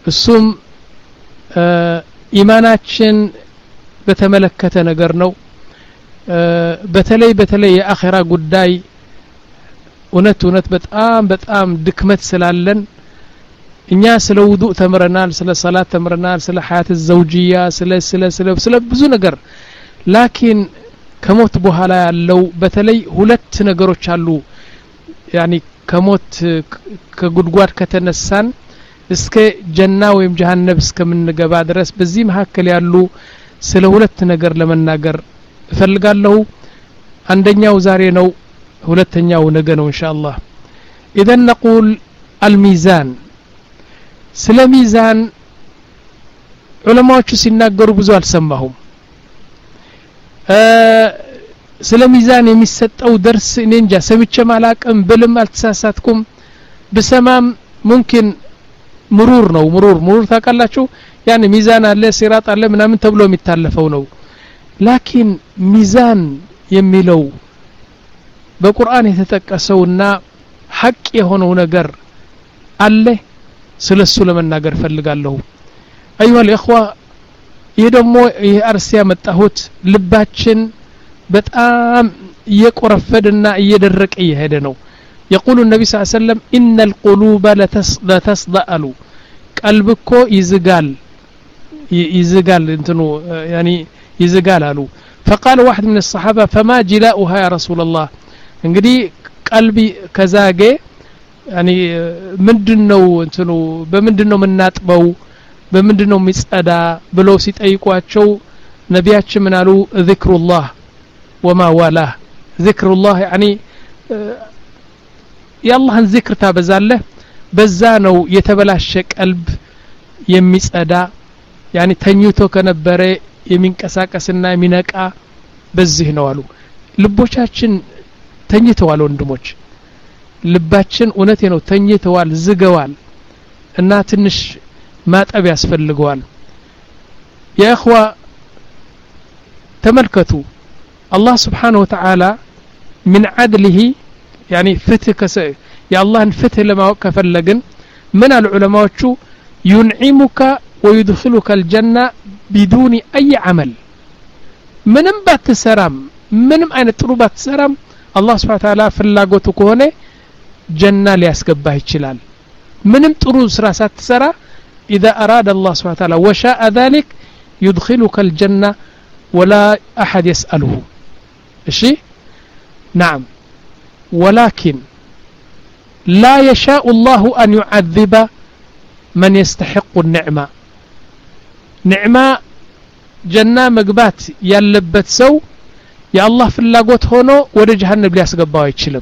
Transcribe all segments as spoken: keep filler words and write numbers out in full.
እሱም ኢማናችን በተመለከተ ነገር ነው በተለይ በተለይ የአኺራ ጉዳይ እውነት እውነት በጣም በጣም ድክመት ስላለን እኛ ስለ ውዱእ ተምረናል ስለ ሰላት ተምረናል ስለ ሐያት ዘውጂያ ስለ ስለ ስለ ስለ ብዙ ነገር ላኪን ከሞት በኋላ ያለው በተለይ ሁለት ነገሮች አሉ ያኒ ከሞት ከጉድጓድ ከተነሳን እስከ ጀና ወይም ጀሃነም እስከምንገባ ድረስ በዚህ መሐከል ያሉ ስለ ሁለት ነገር ለመናገር እፈልጋለሁ አንደኛው ዛሬ ነው ሁለተኛው ነገ ነው ኢንሻአላህ اذا نقول الميزان ስለ ሚዛን ዑለማዎቹ ሲናገሩ ብዙ አልሰማሁም ስለ ሚዛን የሚሰጠው درس እኔ እንጃ ሰምቼ ማላቀም ብልም አልተሳሳትኩም በሰማም ممكن ምሩር ነው ምሩር ምሩር ታውቃላችሁ ያን ሚዛን አለ ሲራጥ አለ ምናምን ተብሎ የሚታለፈው ነው ላኪን ሚዛን የሚለው በቁርአን የተጠቀሰውና ሐቅ የሆነው ነገር አለ ስለሱ ለመናገር ፈልጋለሁ ايها الاخوه ይደሞ ይሄ አርሲያ መጣሁት ልባችን በጣም እየቆረፈደና እየደረቀ ይሄደ ነው يقول النبي صلى الله عليه وسلم ان القلوب لا تصدأل قلبكو يزغال يزغال انتو يعني يزغال قالوا فقال واحد من الصحابه فما جلاؤها يا رسول الله እንግዲህ قلبي ከዛገ يعني ምንድነው እንትኑ በምንድነው መናጥበው በምንድነው የሚጸዳ ብለው ሲጠይቋቸው ነቢያችን ምን አሉ ذكر الله وما والاه ذكر الله يعني የአላህን ዚክር ታበዛለህ በዛ ነው የተበላሸ ቀልብ የሚጸዳ يعني ተኝቶ ከነበረ የሚንቀሳቀስና የሚነቃ በዚህ ነው አሉ ልቦቻችን ተኝተዋል ወንድሞች ልባችን እውነቴ ነው ተኝተዋል ዝገዋል እና ትንሽ ማጠብ ያስፈልገዋል ያ اخوا ተመልከቱ الله سبحانه وتعالى من عدله يعني فتح يا الله فتح لما كفلجن من العلماء شو ينعمك ويدخلك الجنة بدون أي عمل منم باتسرام منم أين تروبات سرام الله سبحانه وتعالى فلاقوتك هنا جنة ليسكبه الشلال منم تروس راسات سرا إذا أراد الله سبحانه وتعالى وشاء ذلك يدخلك الجنة ولا أحد يسأله الشيء نعم ولكن لا يشاء الله أن يعذب من يستحق النعمة نعمة جنة مقبات يلبت سو يا الله في اللاقوت هونو وده جهنم ليسقبوا يتشلم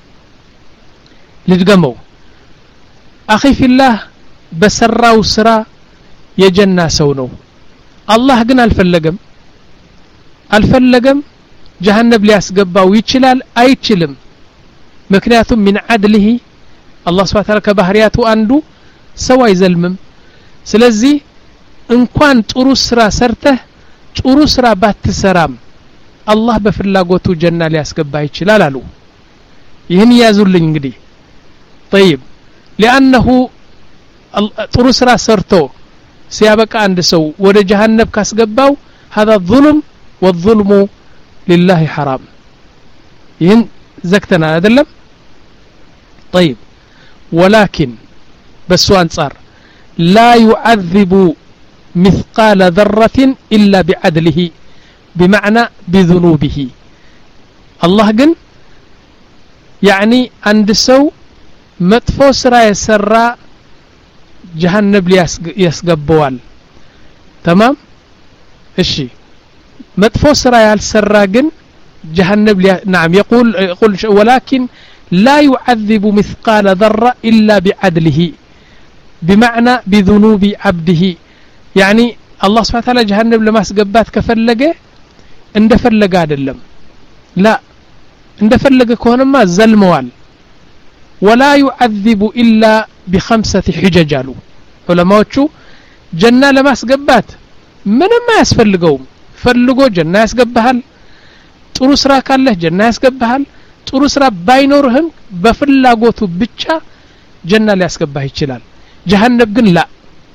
لتقموا أخي في الله بسرا وسرا يجنة سونو الله قنا الفلقم الفلقم جهنم ليسقبوا يتشلال أي تشلم مكنياتهم من عدله الله سبحانه وتعالى كبهرياته عنده سوى يزلمم سلازي ان كان ጥሩ ስራ ሰርተህ ጥሩ ስራ ባትሰራም አላህ በፍላጎቱ ጀና ሊያስገባ ይችላል አሉ ይህን ያዙልኝ እንግዲህ طيب لانه ጥሩ ስራ ሰርቶ ሲያበቃ አንድ ሰው ወደ ጀሃነም ካስገባው هذا ظلم والظلم لله حرام ይህን زكتنا አይደለም طيب ولكن بس انصار لا يعذب مثقال ذرة إلا بعدله بمعنى بذنوبه الله جن يعني عند سو مطفو سرا يسرى جهنم يسقبوال تمام الشي مطفو سرا يسرى جن جهنم نعم يقول يقول ولكن لا يعذب مثقال ذرة إلا بعدله بمعنى بذنوب عبده يعني الله سبحانه وتعالى جهنم لما سقبات كفلقه اند فلقه عدلم لا اند فلقه كونما زلموال ولا يعذب إلا بخمسة حجج علماء شو جنة لما سقبات من ما يسفلقهم فلقوا جنة يسقبهال ጥሩ ስራ ካለህ ጀና ያስገባሃል ጥሩ ስራ ባይኖርህም በፍላጎቱ ብቻ ጀና ሊያስገባህ ይችላል ጀሃነም ግን ላ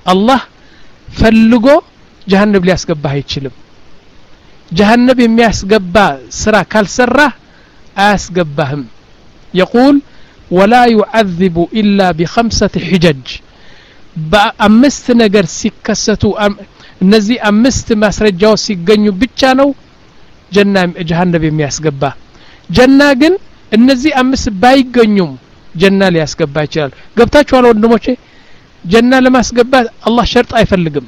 الله ፈልጎ جهنم ሊያስገባህ አይችልም جهنم የሚያስገባ ስራ ካልሰራህ አያስገባህም يقول ولا يعذب إلا بخمسة حجج በአምስት ነገር ሲከሰቱ እነዚህ አምስት ማስረጃዎች ሲገኙ ብቻ ነው ጀና جهنم የሚያስገባ ጀና ግን እነዚህ አምስት ባይገኙም ጀና ሊያስገባ ይችላል ገብታችኋል ወንድሞቼ ጀና ለማስገባት አላህ ሸርጥ አይፈልግም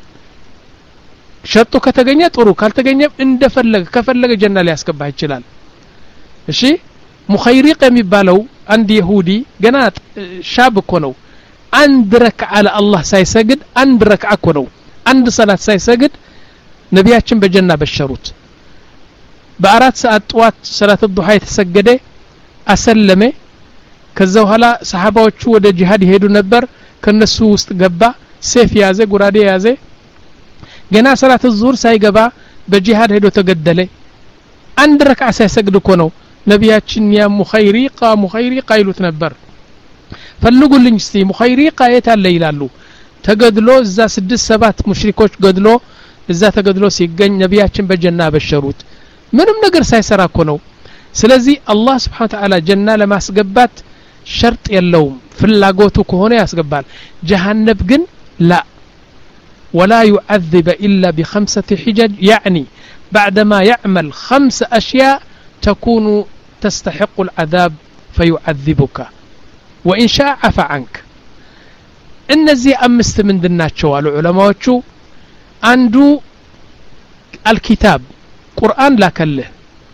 ሸርጡ ከተገኘ ጥሩ ካልተገኘ እንደፈለገ ከፈለገ ጀና ሊያስገባ ይችላል እሺ ሙኸይሪቅ የሚባለው አንድ ይሁዲ ገና ሻብ እኮ ነው አንድ ረክዓ ለአላህ ሳይሰግድ አንድ ረክዓ እኮ ነው አንድ ሰላት ሳይሰግድ ነቢያችን በጀና በሸሩት በአራት ሰዓት ጧት ሰላት الضحى የተሰገደ አሰለመ ከዛ በኋላ ሰሃባዎቹ ወደ ጂሃድ ይሄዱ ነበር ከነሱ ውስጥ ገባ ሰይፍ ያዘ ጉራዴ ያዘ ገና ሰላት الظهر ሳይገባ በጂሃድ ሄዶ ተገደለ አንድ ረክዓ ሳይሰግድ እኮ ነው ነቢያችን ያ ሙኸይሪቃ ሙኸይሪቃ ይሉት ነበር ፈልጉልኝ እስቲ ሙኸይሪቃ የት አለ ይላሉ ተገድሎ እዛ ስድስት ሰባት ሙሽሪኮች ገድሎ እዛ ተገድሎ ሲገኝ ነቢያችን በጀና በሸሩት ምንም ነገር ሳይሰራ እኮ ነው ስለዚህ አላህ Subhanahu Wa Ta'ala ጀና ለማስገባት ሸርጥ የለውም ፍላጎቱ ከሆነ ያስገባል جهنم ግን لا ولا يعذب إلا بخمسة حجج يعني بعدما يعمل خمس أشياء تكون تستحق العذاب فيعذبك وإن شاء عفى عنك እነዚህ አምስት ምንድናቸው አሉ ዑለማዎቹ አንዱ الكتاب ቁርአን ላከልህ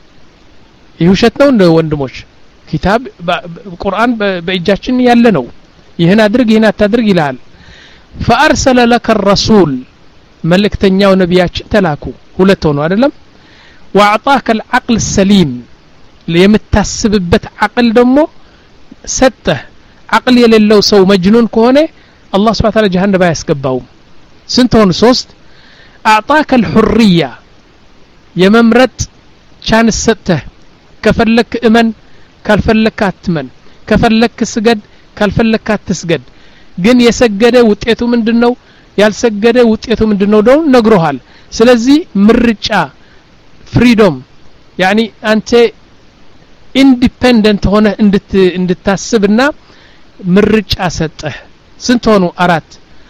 ይሁሸት ነው እንደ ወንድሞች ኪታብ ቁርአን በእጃችን ያለ ነው ይሄን አድርግ ይሄን አታድርግ ይላል فارسل لك الرسول መልእክተኛው ነብያችን ተላኩ ሁለት ሆኖ አይደለም واعطاك العقل السليم ለምታስብበት عقل ደግሞ ሰጠህ عقل የሌለው ሰው መጅኑን ከሆነ الله سبحانه وتعالى جهنم ያስገባው ስንት ሆነ ሶስት اعطاك الحريه የመምረጥ ቻንስ ሰጠህ ከፈለክ እመን ካልፈለክ አትመን ከፈለክ ስገድ ካልፈለክ አትስገድ ግን የሰገደ ውጤቱ ምንድነው ያልሰገደ ውጤቱ ምንድነው ደው ነግሮሃል ስለዚህ ምርጫ ፍሪደም يعني አንተ ኢንዲፔንደንት ሆነ እንድት እንድታስብና ምርጫ ሰጠህ ስንት ሆኑ አራት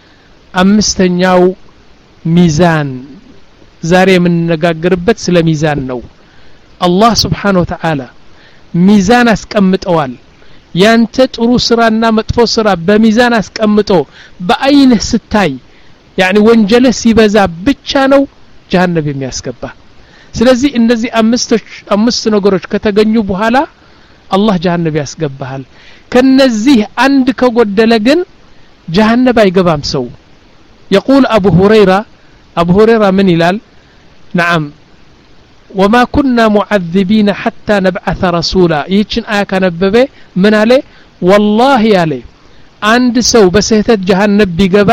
አምስተኛው ሚዛን ዛሬ የምንነጋገርበት ስለ ሚዛን ነው አላህ Subhanahu Wa Ta'ala ሚዛን አስቀምጠዋል ያንተ ጥሩ ስራና መጥፎ ስራ በሚዛን አስቀምጦ በአይንህ ስታይ يعني ወንጀልህ ሲበዛ ብቻ ነው جهنم የሚያስገባ ስለዚህ እነዚህ አምስት አምስት ነገሮች ከተገኙ በኋላ አላህ جهنم ያስገባሃል ከነዚህ አንድ ከጎደለ ግን جهنم አይገባም ሰው يقول ابو هريره ابو هريره من ይላል نعم وما كنا معذبين حتى نبعث رسولا ይችን አያ ካነበበ ምን አለ والله ያለ አንድ ሰው በስህተት جهنم ቢገባ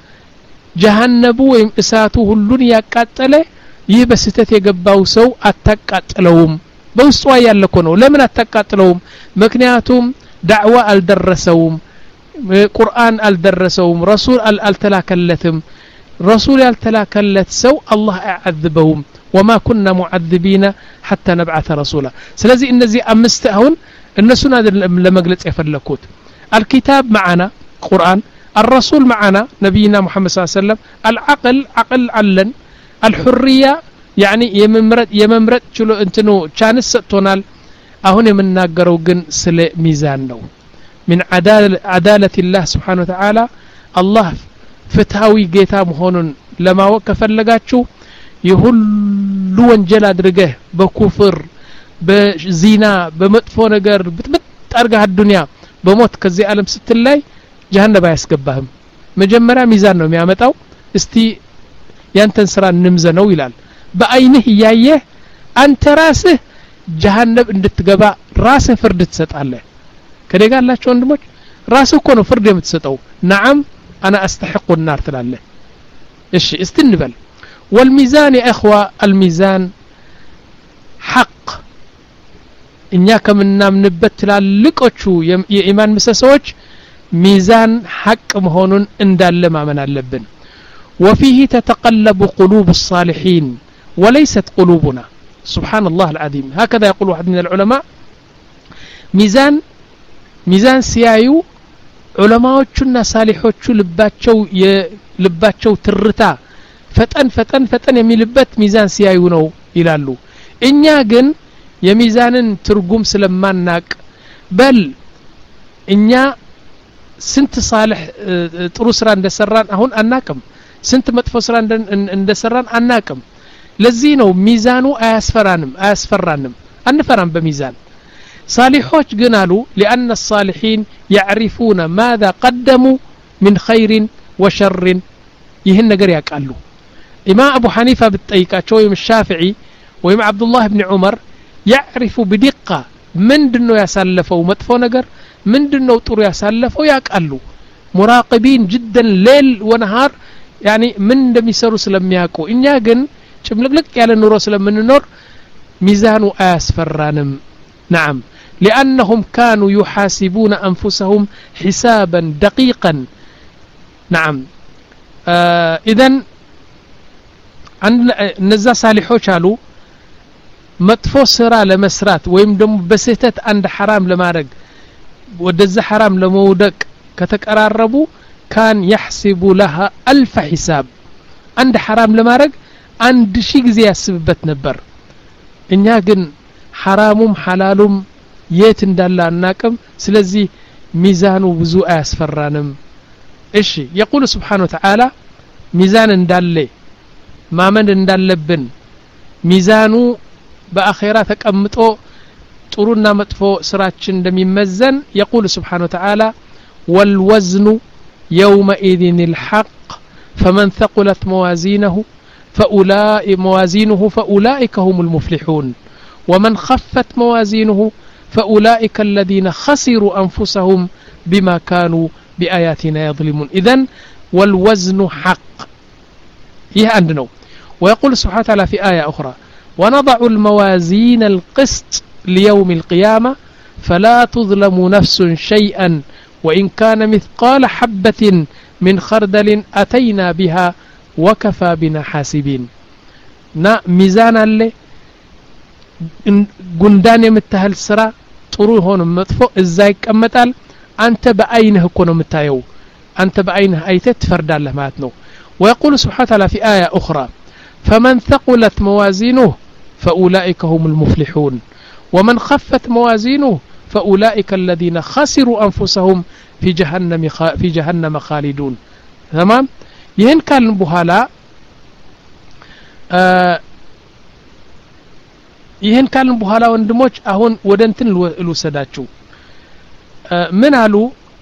جهنم ወይም እሳቱ ሁሉን ያቃጠለ ይህ በስህተት የገባው ሰው አታቃጥለውም በውስጧ ያለኮ ነው ለምን አታቃጥለውም ምክንያቱም ዳዕዋ አልደረሰውም ቁርአን አልደረሰውም ረሱል አልተላከለትም رسول ያልተላከለት ሰው አላህ አያذበውም وما كنا معذبين حتى نبعث رسولا ስለዚህ እነዚህ አምስት አሁን እነሱን ለመግለጽ የፈለኩት الكتاب معنا قرآن الرسول معنا نبينا محمد صلى الله عليه وسلم العقل عقل علن الحرية يعني يممرد يممرد ችሎ እንትኑ ቻንስ ሰጥቶናል አሁን የምናገረው ግን ስለ ሚዛን ነው من عدالة الله سبحانه وتعالى الله ፍትሃዊ ጌታ መሆኑን ለማወቅ ከፈለጋችሁ የሁሉ ወንጀል አድርገህ በኩፍር በዚና በመጥፎ ነገር ብትመጥ አርጋ ዱንያ በሞት ከዚህ ዓለም ስትላይ جهنم አያስገባህም መጀመሪያ ሚዛን ነው የሚያመጣው እስቲ ያንተን ስራ እንምዘነው ይላል በአይንህ ያየህ አንተ ራስህ جهنم እንድትገባ ራስህ ፍርድ ትሰጣለህ ከደጋላችሁ ወንድሞች ራስህ እኮ ነው ፍርድ የምትሰጠው نعم انا استحق النار تلاله ايش استنبل والميزان يا اخوه الميزان حق እኛ ከምናምንበት ትላልቆቹ የኢማን ምሰሶች ميزان حق مهون اندال ما من اللبن وفيه تتقلب قلوب الصالحين وليست قلوبنا سبحان الله العظيم هكذا يقول واحد من العلماء ميزان ميزان سيايو علماءዎቹና ሳሊሖቹ ልባቸው የልባቸው ትርታ ፈጠን ፈጠን ፈጠን የሚልበት ሚዛን ሲያዩ ነው ይላሉ እኛ ግን የሚዛንን ትርጉም ስለማናቅ በል እኛ ስንት ሳሊሕ ጥሩ ስራ እንደሰራን አሁን አናቅም ስንት መጥፎ ስራ እንደሰራን አናቅም ለዚህ ነው ሚዛኑ አያስፈራንም አያስፈራንም አንፈራም በሚዛን صالحوش قالوا لأن الصالحين يعرفون ماذا قدموا من خير وشر يهن قريا قالوا إمام أبو حنيفة بالتأيكات ويم الشافعي ويم عبد الله بن عمر يعرف بدقة من دنو يسلفوا ومدفو نقر من دنو طور يسلفوا يقالوا مراقبين جدا ليل ونهار يعني من دم يسروا سلم ياكو إن ياقن شملقلق يالا نورو سلم من النور ميزانو آسفرانم نعم لأنهم كانوا يحاسبون أنفسهم حسابا دقيقا نعم آه إذن نزا صالحو قالوا مطفو سرا لمسرات ويمدم بسيتت عند حرام لمارق ودز حرام لمودك كتقراربو كان يحسب لها ألف حساب عند حرام لمارق عند شي غزي يحسبበት ነበር እኛ ግን حرامم حلالم የት እንዳለ አናቅም ስለዚህ ሚዛኑ ብዙ አያስፈራንም እሺ يقول سبحانه وتعالى ሚዛን እንዳለ ማመን እንዳለብን ሚዛኑ በአኺራ ተቀምጦ ጥሩና መጥፎ ስራችን እንደሚመዘን يقول سبحانه وتعالى والوزن يومئذ الحق فمن ثقلت موازينه فأولئك موازينه فأولئك هم المفلحون ومن خفت موازينه فأولئك الذين خسروا أنفسهم بما كانوا بآياتنا يظلمون إذن والوزن حق يه عندنا ويقول سبحانه وتعالى في آية أخرى ونضع الموازين القسط ليوم القيامة فلا تظلم نفس شيئا وإن كان مثقال حبة من خردل أتينا بها وكفى بنا حاسبين نا ميزان اللي ጉንዳን የምታህል ስራ ጥሩ ሆኖ መጥፎ እዛ ይቀመጣል አንተ በአይንህ እኮ ነው የምታየው አንተ በአይንህ አይተህ ትፈርዳለህ ማለት ነው ويقول سبحانه وتعالى في آية أخرى فمن ثقلت موازينه فأولئك هم المفلحون ومن خفت موازينه فأولئك الذين خسروا أنفسهم في جهنم في جهنم خالدون تمام ይህን ካልን በኋላ ይህን ካልን በኋላ ወንድሞች አሁን ወደ እንትን ልወሰዳችሁ ምን አሉ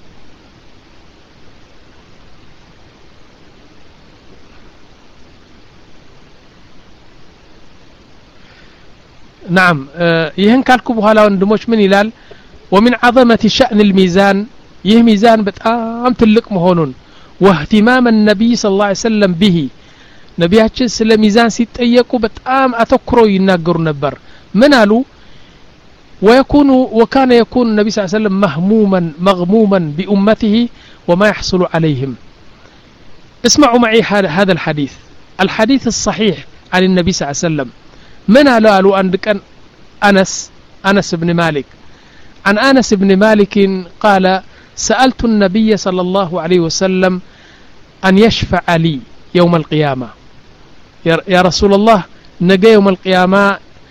نعم ይህን ካልኩ በኋላ ወንድሞች ምን ይላል ومن عظمة شأن الميزان ይህ ሚዛን በጣም ትልቅ መሆኑን واهتمام النبي صلى الله عليه وسلم به ነቢያችን ስለ ሚዛን ሲጠየቁ በጣም አተኩረው ይናገሩ ነበር ምን አሉ ويكون وكان يكون النبي صلى الله عليه وسلم مهموما مغموما بأمته وما يحصل عليهم اسمعوا معي هذا الحديث الحديث الصحيح عن النبي صلى الله عليه وسلم من قالوا عندك أنس أنس بن مالك عن أنس بن مالك قال سألت النبي صلى الله عليه وسلم أن يشفع لي يوم القيامة يا رسول الله نجا يوم القيامة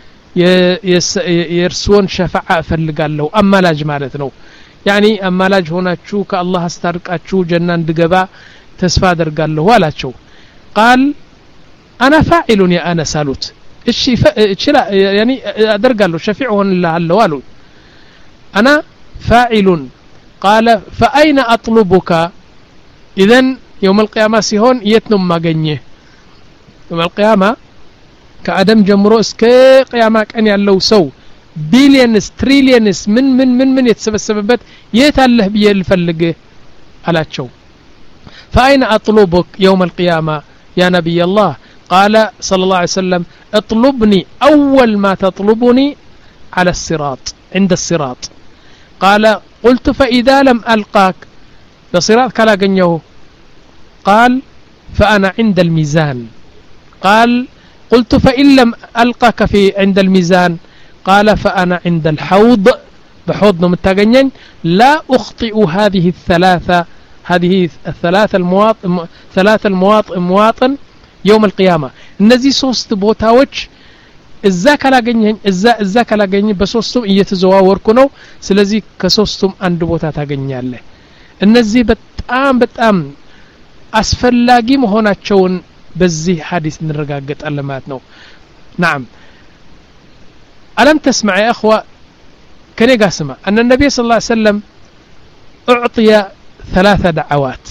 يرسون شفاعة فلقال له أما لاج مالتنا يعني أما لاج هنا تشوك الله استرك أتشو جنان دقبا تسفادر قال له ولا تشو قال أنا فاعل يا أنا سالوت الشي لا يعني أدر قال له شفيعهن الله الله والو أنا فاعل قال فأين أطلبك إذن يوم القيامة سيهون يتنم ما قنيه يوم القيامة كأدم جمرو اسكي قيامة كأن يالله سو بليونس تريليونس من من من من يتسبسببت يتالله بيه الفلقه على تشو فأين أطلبك يوم القيامة يا نبي الله قال صلى الله عليه وسلم اطلبني أول ما تطلبني على الصراط عند الصراط قال قلت فإذا لم ألقاك بصراط كلا جنيه قال فأنا عند الميزان قال قلت فإن لم ألقك في عند الميزان قال فأنا عند الحوض بحوض متجنين لا أخطئ هذه الثلاثة هذه الثلاثة المواطن ثلاثة المواطن مواطن يوم القيامة النزي صوست بوتاوش إذا كلا جنين إذا إذا كلا جنين بصوستم يتزوور كنو سلزي كصوستم عند بوتا تجنين له النزي بتأم بتأم أسفلاجي مهونا تشون بزي حديث نرجعت علماتنا نعم ألم تسمع يا أخوة كني قاسمة أن النبي صلى الله عليه وسلم أعطي ثلاثة دعوات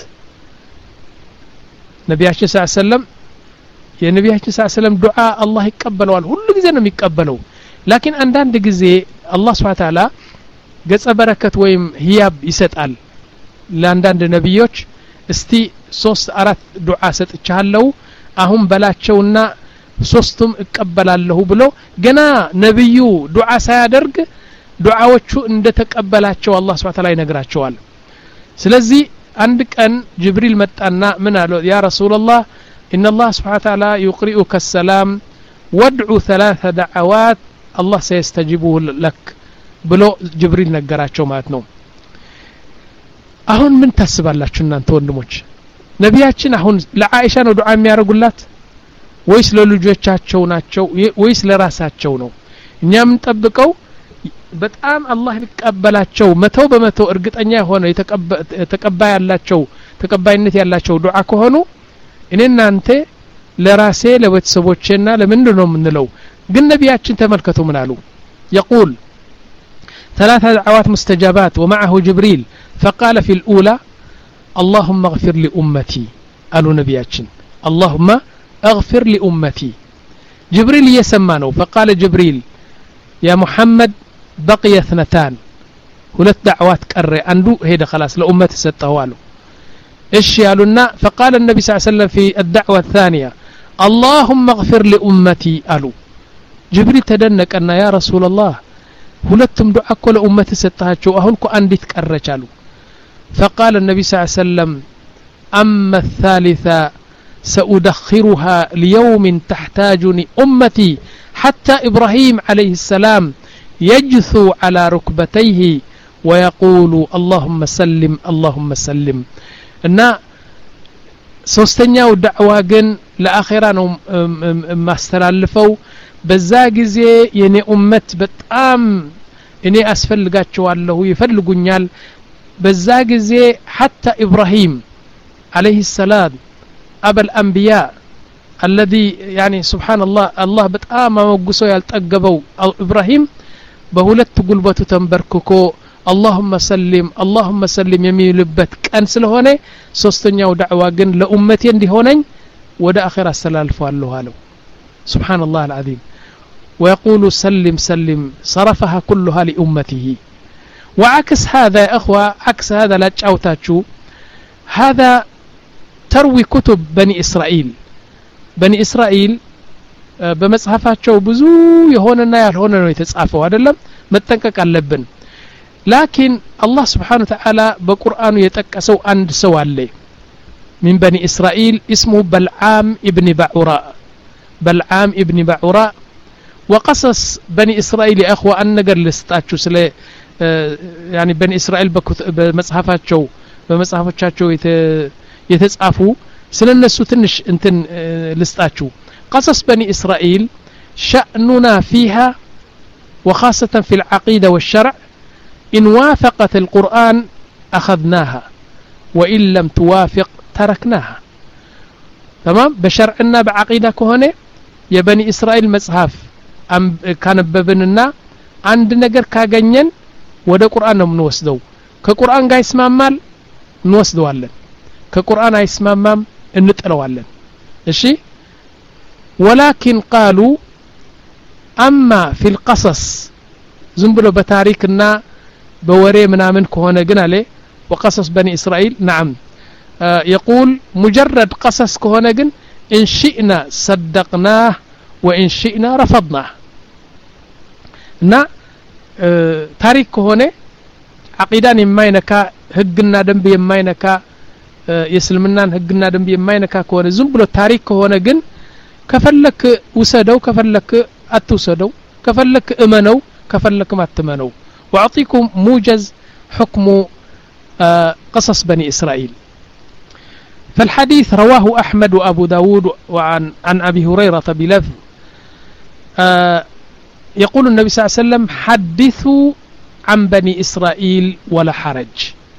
نبي صلى الله عليه وسلم يا نبي صلى الله عليه وسلم دعاء الله يقبله كل جزء يقبله لكن عندنا جزء الله سبحانه وتعالى جزء بركة ويم هياب يسأل لعندنا نبيوش استي ሶስት አራት ዱዓ ሰጥቻለሁ አሁን በላቸውና ሶስቱም እቀበላለሁ ብሎ ገና ነብዩ ዱዓ ሳያደርግ ዱዓዎቹ እንደተቀበላቸው አላህ Subhanahu Ta'ala ይነግራቸዋል ስለዚህ አንድ ቀን ጅብሪል መጣና ምን አለው ያ ረሱላህ ان الله سبحانه وتعالى يقرئك السلام وادعو ثلاث دعوات الله سيستجيبه لك ብሎ ጅብሪል ነገራቸው ማለት ነው አሁን ምን ታስባላችሁ እናንተ ወንድሞች ነቢያችን አሁን ለአኢሻ ነው ዱዓ የሚያደርጉላት ወይስ ለልጆቻቸው ናቸው ወይስ ለራሳቸው ነው እኛ ምን ጠብቀው በጣም አላህ ሊቀበላቸው መቶ በመቶ እርግጠኛ ሆነ የተቀባይ ያላቸው ተቀባይነት ያላቸው ዱዓ ከሆኑ እኔና አንተ ለራሴ ለቤተሰቦቼና ለምንድን ነው የምንለው ግን ነቢያችን ተመልከቱ ምን አሉ يقول ثلاث دعوات مستجابات ومعه جبريل فقال في الأولى اللهم اغفر لأمتي قالوا نبياتشن اللهم اغفر لأمتي جبريل يسمانه فقال جبريل يا محمد بقي اثنتان ثلاث دعوات كرر أندو هيدا خلاص لأمتي ستهوالو إيش قالوا فقال النبي صلى الله عليه وسلم في الدعوة الثانية اللهم اغفر لأمتي قالوا جبريل تدنك أن يا رسول الله ሁለቱም ዱዓ እኮ ለኡመት ሰጣቸው አሁን እኮ አንዲት ቀረቻሉ فقال النبي صلى الله عليه وسلم أما الثالثة سأدخرها ليوم تحتاجني أمتي حتى إبراهيم عليه السلام يجثو على ركبتيه ويقول اللهم سلم اللهم سلم إن ሶስተኛው ዳዕዋ ግን ለአኺራ ነው ማስተላልፈው በዛ ጊዜ የኔ ኡመት በጣም እኔ አስፈልጋቸዋለሁ ይፈልጉኛል በዛ ጊዜ حتى إبراهيم عليه السلام أبا الأنبياء الذي يعني سبحان الله الله በጣም አመጉሶ ያልጠገበው إبراهيم በሁለት ጉልበቱ ተንበርክኮ اللهم سلم اللهم سلم የሚልበት ቀን ስለሆነ ሶስተኛው ዳዕዋ ግን ለኡመቴ እንዲሆነኝ ወደ አኺራ አስተላልፈዋለሁ አለው سبحان الله العظيم ويقول سلم سلم صرفها كلها لأمته وعكس هذا يا أخوة عكس هذا لا تشاوتاتشو هذا تروي كتب بني إسرائيل بني إسرائيل بمصحفاتشو ብዙ የሆነና ያልሆነ ነው የተጻፈው አይደለም መጠንቀቅ አለብን لكن الله سبحانه وتعالى بقرآن يتكسو عند سوالي من بني إسرائيل اسمه بلعام ابن بعوراء بلعام ابن بعوراء وقصص بني إسرائيل يا أخوة أن نقر لستاتشو سلي يعني بني إسرائيل بمصحفاتشو بمصحفاتشو يتسعفو سلنسو تنش انتن لستاتشو قصص بني إسرائيل شأننا فيها وخاصة في العقيدة والشرع إن وافقت القرآن أخذناها وإن لم توافق تركناها تمام بشرعنا بعقيدة كهنة يا بني إسرائيل مصحف أم كان ببننا عند نجر كاجنين وده قرآن منوسدو كقرآن جاي اسمه مال نوسدو علن كقرآن اسمه مام نتقلو علن إيشي ولكن قالوا أما في القصص زنبلو بتاريخنا بوري منامن كهونه جنالي وقصص بني إسرائيل نعم آه يقول مجرد قصص كهونه جن إن شئنا صدقناه وإن شئنا رفضناه نا آه تاريخ كهونه عقيدان ما ينكا ህግና ደንብ የማይነካ የእስልምናን ህግና ደንብ የማይነካ ከሆነ ዝም ብሎ ታሪክ ከሆነ ግን ከፈለክ ወሰደው ከፈለክ አትወሰደው ከፈለክ እመነው ከፈለክ ማትመነው واعطيكم موجز حكم قصص بني اسرائيل فالحديث رواه احمد وابو داود وعن عن ابي هريره بلفظ يقول النبي صلى الله عليه وسلم حدثوا عن بني اسرائيل ولا حرج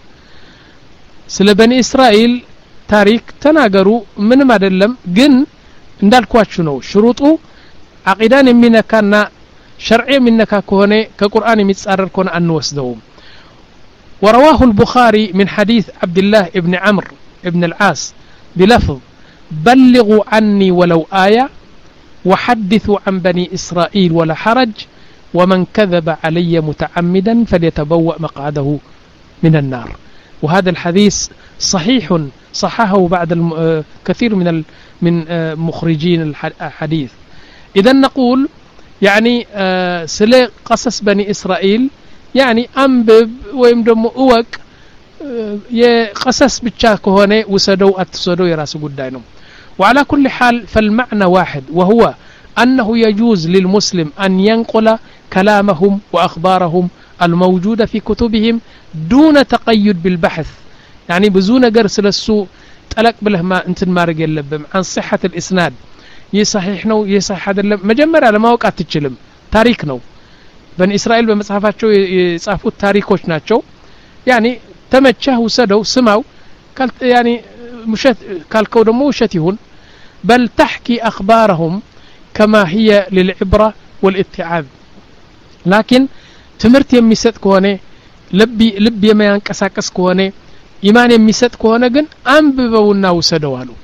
ስለ በኒ እስራኤል ታሪክ ተናገሩ ምንም አይደለም ግን እንዳልኳችሁ ነው ሽሩጡ አቂዳን የሚነካና شرع منك كونه كقرآن متصرر كون أن وسدهم ورواه البخاري من حديث عبد الله ابن عمرو ابن العاص بلفظ بلغوا عني ولو آية وحدثوا عن بني إسرائيل ولا حرج ومن كذب علي متعمدا فليتبوأ مقعده من النار وهذا الحديث صحيح صححه بعد كثير من من مخرجين الحديث إذا نقول يعني آه سلي قصص بني إسرائيل يعني أنبب ويمدم أوك آه يقصص بتشاك هنا وسدوا أتسدوا يراسوا قدينهم وعلى كل حال فالمعنى واحد وهو أنه يجوز للمسلم أن ينقل كلامهم وأخبارهم الموجودة في كتبهم دون تقيد بالبحث يعني بزون قرس للسوء تلك بله ما انت المارق اللبم عن صحة الإسناد يصحيح نو يصحح هذا مجمر على ما وقعت تشلم تاريخ نو بني إسرائيل بمصحفاتቸው يصحفوا تاريخوች ናቸው يعني تمچه وسدوا سماو قال يعني مشت قالكو دمو وشت يهون بل تحكي أخبارهم كما هي للعبرة والاتعاظ لكن ትምርት የሚሰጥ ከሆነ ልብ ልብ የሚያንቀሳቀስ ከሆነ ኢማን የሚሰጥ ከሆነ ግን አንብበውና ወሰደው አሉ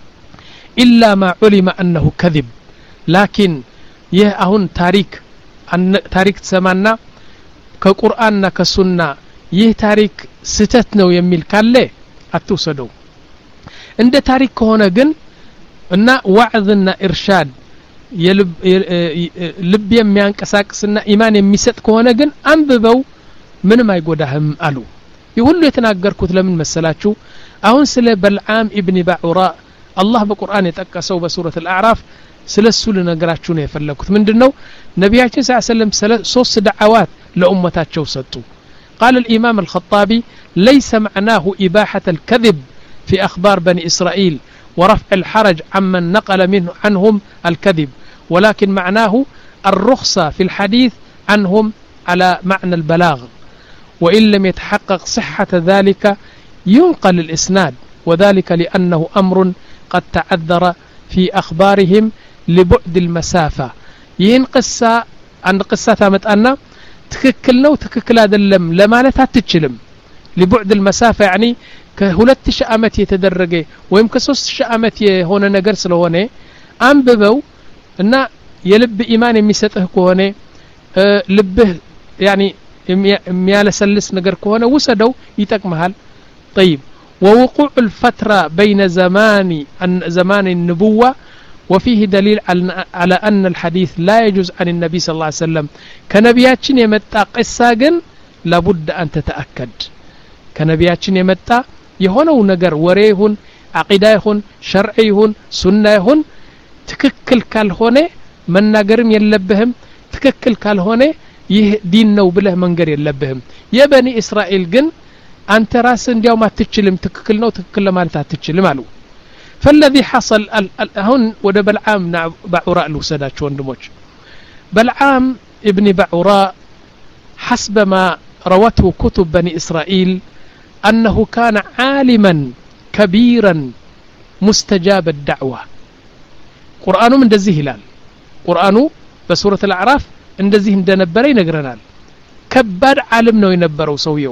إلا ما علم أنه كذب لكن يه أهون تاريخ تاريخ سمعنا كقرآننا كسنة يه تاريخ ستتنا ويميل كله أتوسدو عند تاريخ هنا جن إن وعظنا إرشاد يلب لب يميان كساك سنة إيمان يمسات كهنا جن أم ببو من ما يقودهم ألو يقول له يتناقر كتلة من مسلاتشو أهون سلا بلعام ابن بعوراء الله بقرآن يتأكسوا بسورة الأعراف سلسل نقراتشون يفلكوت من دنو نبياتنا صلى الله عليه وسلم صوص دعوات لأمتاتشو ستو قال الإمام الخطابي ليس معناه إباحة الكذب في أخبار بني إسرائيل ورفع الحرج عمن نقل منه عنهم الكذب ولكن معناه الرخصة في الحديث عنهم على معنى البلاغ وإن لم يتحقق صحة ذلك ينقل الإسناد وذلك لأنه أمر قد تعذر في أخبارهم لبعد المسافة ين قصة عن قصة متأنا تككلنا وتككل هذا اللم لما لا تتشلم لبعد المسافة يعني كهولت شأمت يتدرجي ويمكن سوس شأمت هنا نجرس لهونه أم ببو إن يلب إيمان يمسته كهونه أه لبه يعني ميال سلس نجر كهونه وسدوا يتك محل طيب ووقوع الفترة بين زمان زمان النبوة وفيه دليل على أن الحديث لا يجوز عن النبي صلى الله عليه وسلم كنبياتنا يمتى قصة لابد أن تتأكد كنبياتنا يمتى يهونو نجر وريهن عقيدهن شرعيهن سنهن تككل كالهونه من نجرم يلبهم تككل كالهونه يه دين نو بله منجر يلبهم يا بني إسرائيل جن أنت راس اليوم ما تتكلم تككلنا وتككل ما تتكلم علو فالذي حصل هون وده بلعام بعوراء الوسادات شو اندموج بلعام ابن بعوراء حسب ما روته كتب بني إسرائيل أنه كان عالما كبيرا مستجاب الدعوة قرآنه من دزيه هلال قرآنه بسورة الأعراف من دزيه اندنبري نقرنال كبار عالمنا ينبروا سويو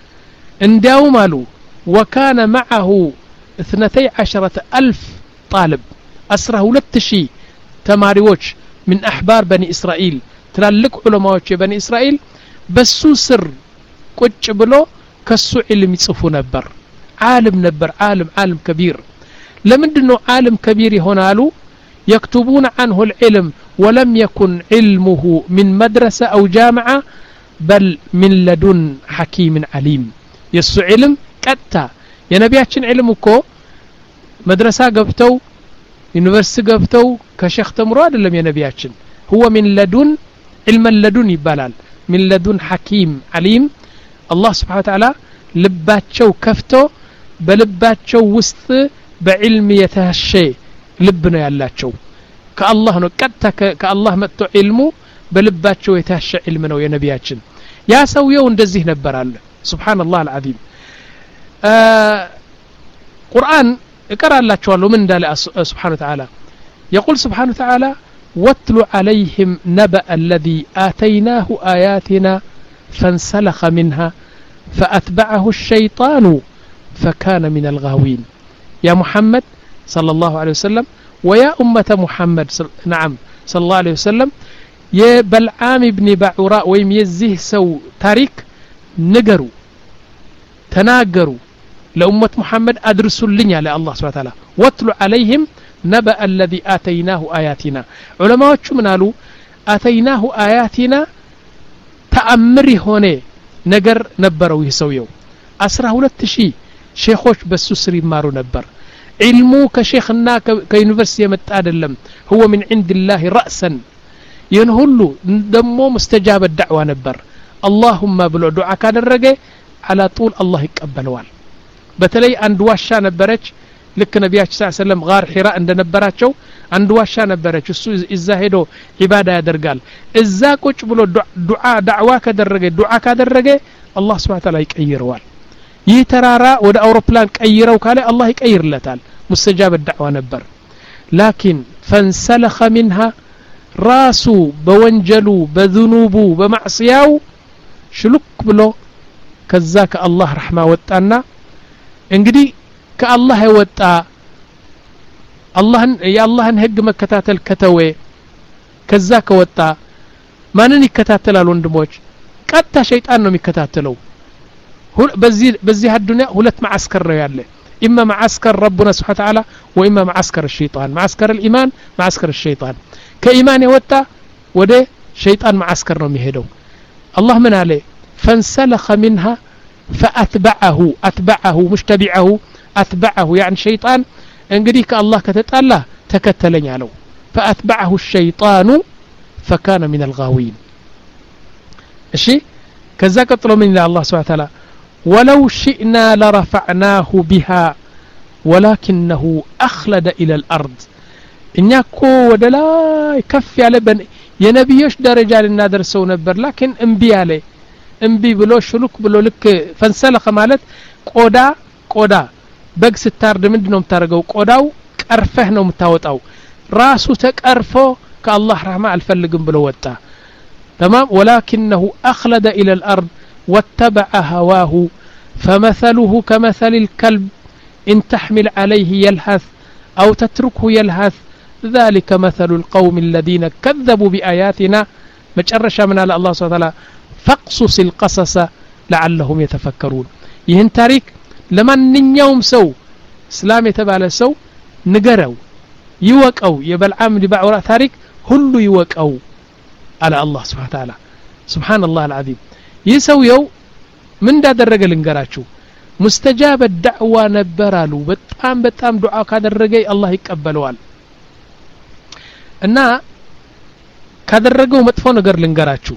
انداو مالو وكان معه اثنتي عشرة ألف طالب أسره لتشي تماريوش من أحبار بني إسرائيل تلالك علماء بني إسرائيل بسو سر كوش بلو كسو علم يصفو نبر عالم نبر عالم عالم كبير لمن دنو عالم كبير هنا له يكتبون عنه العلم ولم يكن علمه من مدرسة أو جامعة بل من لدن حكيم عليم የሱ ዒልም ቀጥታ የነቢያችን ዒልም እኮ መድረሳ ገብተው ዩኒቨርሲቲ ገብተው ከሼክ ተምሮ አይደለም የነቢያችን هو من لدن علم اللدن ይባላል من لدن حكيم عليم الله سبحانه وتعالى ልባቸው ከፍቶ በልባቸው ውስጥ በዕልም የተሸ ልብ ነው ያላቸው ከአላህ ነው ቀጥታ ከአላህ መጥቶ ዒልሙ በልባቸው የተሸ ዒልም ነው የነቢያችን ያ ሰውየው እንደዚህ ነበራል ሱብሃንአላህ አልዓዚም ቁርአን እቀራላችኋለሁ ምን እንዳለ ሱብሃነ ወተዓላ يقول سبحانه وتعالى واتل عليهم نبأ الذي آتيناه آياتنا فانسلخ منها فأتبعه الشيطان فكان من الغاوين يا محمد صلى الله عليه وسلم ويا أمة محمد نعم صلى الله عليه وسلم يا بلعام ابن بعوراء ويم يزيه سو تاريك نقروا تناقروا لأمة محمد أدرسوا لنا على الله سبحانه وتعالى واتل عليهم نبأ الذي آتيناه آياتنا علماء شو منالو آتيناه آياتنا تأمري هوني نقر نبروا يسويو أسرع ሁለት ሺህ ሼኾች በሱ ስር ይማሩ ነበር علሙ ከሼኽና ከዩኒቨርሲቲ የመጣ አይደለም هو من عند الله رأسا ይህን ሁሉ ደሞ مستجاب الدعوة ነበር اللهم ብሎ ዱዓ ካደረገ على طول الله ይቀበለዋል በተለይ አንድ ዋሻ ነበረች ልክ ነብያችን ሰለላሁ ዐለይሂ ወሰለም ጋር ሒራ እንደነበራቸው አንድ ዋሻ ነበረች እሱ እዛ ሄዶ ኢባዳ ያደርጋል እዛ ቁጭ ብሎ ዱዓ ዳዕዋ ካደረገ ዱዓ ካደረገ الله سبحانه وتعالى ይቀይረዋል ይህ ተራራ ወደ አውሮፕላን ቀይረው ካለ الله ይቀይርለታል مستجاب الدعوة ነበር لكن فانسلخ منها ራሱ በወንጀሉ በذنوቡ በማዕሲያው ሽሉክ ብሎ ከዛ ከአላህ ረህማ ወጣና እንግዲህ ከአላህ የወጣ አላህን የአላህን ህግ መከታተል ከተወ ከዛ ከወጣ ማንን ይከታተላል ወንድሞች ቀጥታ ሸይጣን ነው የሚከታተለው በዚህ በዚህ አዱንያ ሁለት ማዕስከር ነው ያለ اما معسكر ربنا سبحانه وتعالى واما معسكر الشيطان معسكر الايمان معسكر الشيطان كايمان يوتا وده شيطان معسكر ነው የሚሄደው الله من عليه فانسلخ منها فاتبعه اتبعه مش تبعه اتبعه يعني شيطان እንግዲህ ከአላህ ከተጣላ ተከተለኝ አለው فاتبعه الشيطان فكان من الغاوين እሺ ከዛ ቀጥሎ ምን ይላል አላህ Subhanahu Wa Ta'ala ولو شئنا لرفعناه بها ولكنه أخلد إلى الأرض إنكو ودلاي كف على بن ينبيش درجة للنادرسو نبر لكن انبي عليه انبي بلو شلوك بلو لك فانسلخ مالت قودا قودا بق ستارد مندنو متارقو قوداو كأرفه نو متاوتاو راسو تكأرفو كالله رحمة الفلقن بلو وطا تمام ولكنه أخلد إلى الأرض واتبع هواه فمثله كمثل الكلب إن تحمل عليه يلهث أو تتركه يلهث ذلك مثل القوم الذين كذبوا بآياتنا مجرش من الله سبحانه وتعالى فاقصص القصص لعلهم يتفكرون يهن تاريك لمن يوم سو اسلام يتبع سو نقروا يوقعوا يبلعام لبعوراء تاريك هلو يوقعوا على الله سبحانه وتعالى سبحان الله العظيم يسويو من دا درجه لنقراچو مستجاب الدعوه نبرالو በጣም በጣም ዱዓ ካደረገ الله ይቀበለዋል እና ካደረገው መጥፎ ነገር ልንገራችሁ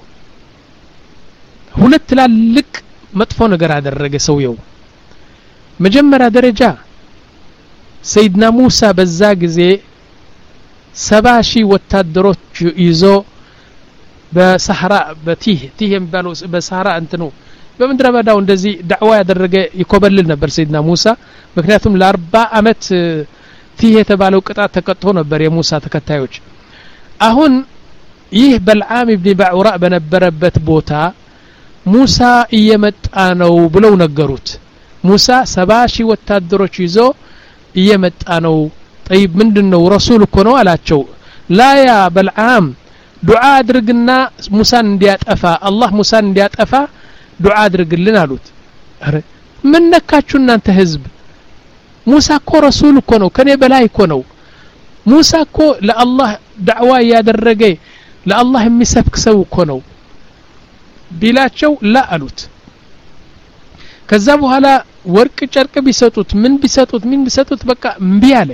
ሁለት ትላልቅ መጥፎ ነገር አደረገ ሰውየው መጀመሪያ ደረጃ ሰይድና ሙሳ በዛ ጊዜ ሰባ ሺህ ወታደሮች ይዞ በሰሐራ በቲህ ቲህ የሚባለው በሰሐራ እንትኑ በመድረ በዳው እንደዚህ ዳዕዋ ያደረገ ይኮበልል ነበር ሰይድና ሙሳ ምክንያቱም ለ40 አመት ቲህ የተባለው ቅጣት ተቀጥቶ ነበር የሙሳ ተከታዮች አሁን ይህ በልዓም ኢብኑ ባዑራ በነበረበት ቦታ ሙሳ እየመጣ ነው ብለው ነገሩት ሙሳ ሰባ ሺህ ወታደሮች ይዞ እየመጣ ነው طيب ምንድነው ረሱል እኮ ነው አላቸው ላ ያ በልዓም ዱዓ አድርግና ሙሳን እንዲያጠፋ አላህ ሙሳን እንዲያጠፋ ዱዓ አድርግልን አሉት አረ ምን ነካችሁ እናንተ ህዝብ ሙሳ እኮ ረሱል እኮ ነው ከኔ በላይ እኮ ነው ሙሳ እኮ ለአላህ ዳዕዋ ያደረገ ለአላህ የሚሰብክ ሰው እኮ ነው ቢላቸው ላ አሉት ከዛ በኋላ ወርቅ ጨርቅ ቢሰጡት ምን ቢሰጡት ምን ቢሰጡት በቃ እምቢ አለ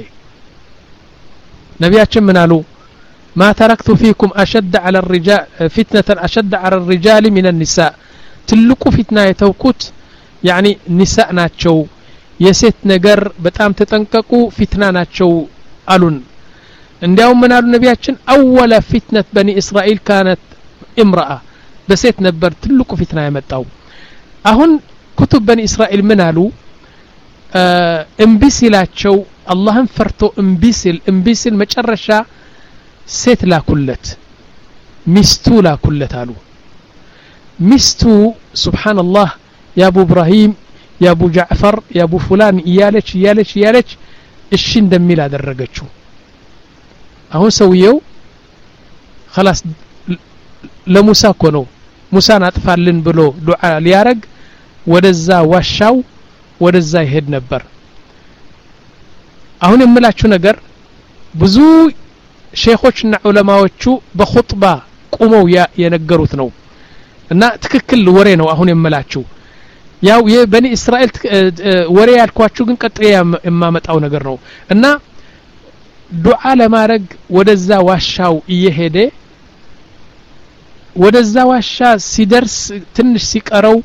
ነቢያችን ምን አሉ ما تركت فيكم أشد على الرجال فتنة أشد على الرجال من النساء تلقوا فتنة يتوكوت يعني نساء ناتشو يسيت نجر بتام تتنككوا فتنة ناتشو قالون عندهم من قالوا نبياتشن أول فتنة بني إسرائيل كانت امرأة بسيت نبر تلقوا فتنة يمتاو أهون كتب بني إسرائيل من قالوا اه امبسلاتشو اللهم فرتو امبسل امبسل مجرشا ሴት ላኩለት ሚስቱ ላኩለት አሉ ሚስቱ ሱብሃንአላህ ያ አቡ ኢብራሂም ያ አቡ ጃዕፈር ያ አቡ ፉላን እያለች እያለች እያለች እሺ እንደሚል አደረገችው አሁን ሰውየው خلاص ለሙሳ እኮ ነው ሙሳን አጥፋልን ብሎ ዱዓ ሊያረግ ወደዛ ዋሻው ወደዛ ይሄድ ነበር አሁን የምላችሁ ነገር ብዙ ሼኾችና ዑለማዎቹ በኹጥባ ቆመው የነገሩት ነው እና ትክክል ወሬ ነው አሁን የምላችሁ ያው የበኒ እስራኤል ወሬ ያልኳችሁ ግን ቀጥያ የማመጣው ነገር ነው እና ዱዓ ለማድረግ ወደዛ ዋሻው እየሄደ ወደዛ ዋሻ ሲደርስ ትንሽ ሲቀረው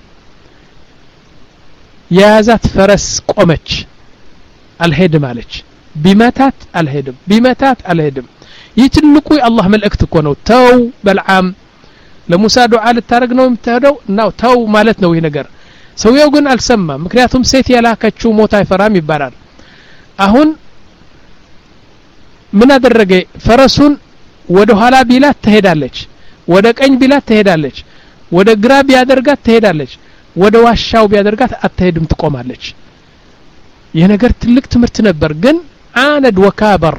የያዛት ፈረስ ቆመች አልሄድም አለች ቢመታት አልሄድም ቢመታት አልሄድም ይትልቁ የአላህ መልእክት እኮ ነው ተው በልዓም ለሙሳ ዱዓ ልታረግ ነው የምትሄደው ነው ተው ማለት ነው ይሄ ነገር ሰውየው ግን አልሰማም ምክንያቱም ሴት ያላከችው ሞት አይፈራም ይባላል አሁን ምን አደረገ ፈረሱን ወደ ኋላ ቢላት ትሄዳለች ወደ ቀኝ ቢላት ትሄዳለች ወደ ግራ ቢያደርጋት ትሄዳለች ወደ ዋሻው ቢያደርጋት አትሄድም ትቆማለች ይሄ ነገር ትልቅ ትምህርት ነበር ግን አነድ ወካበር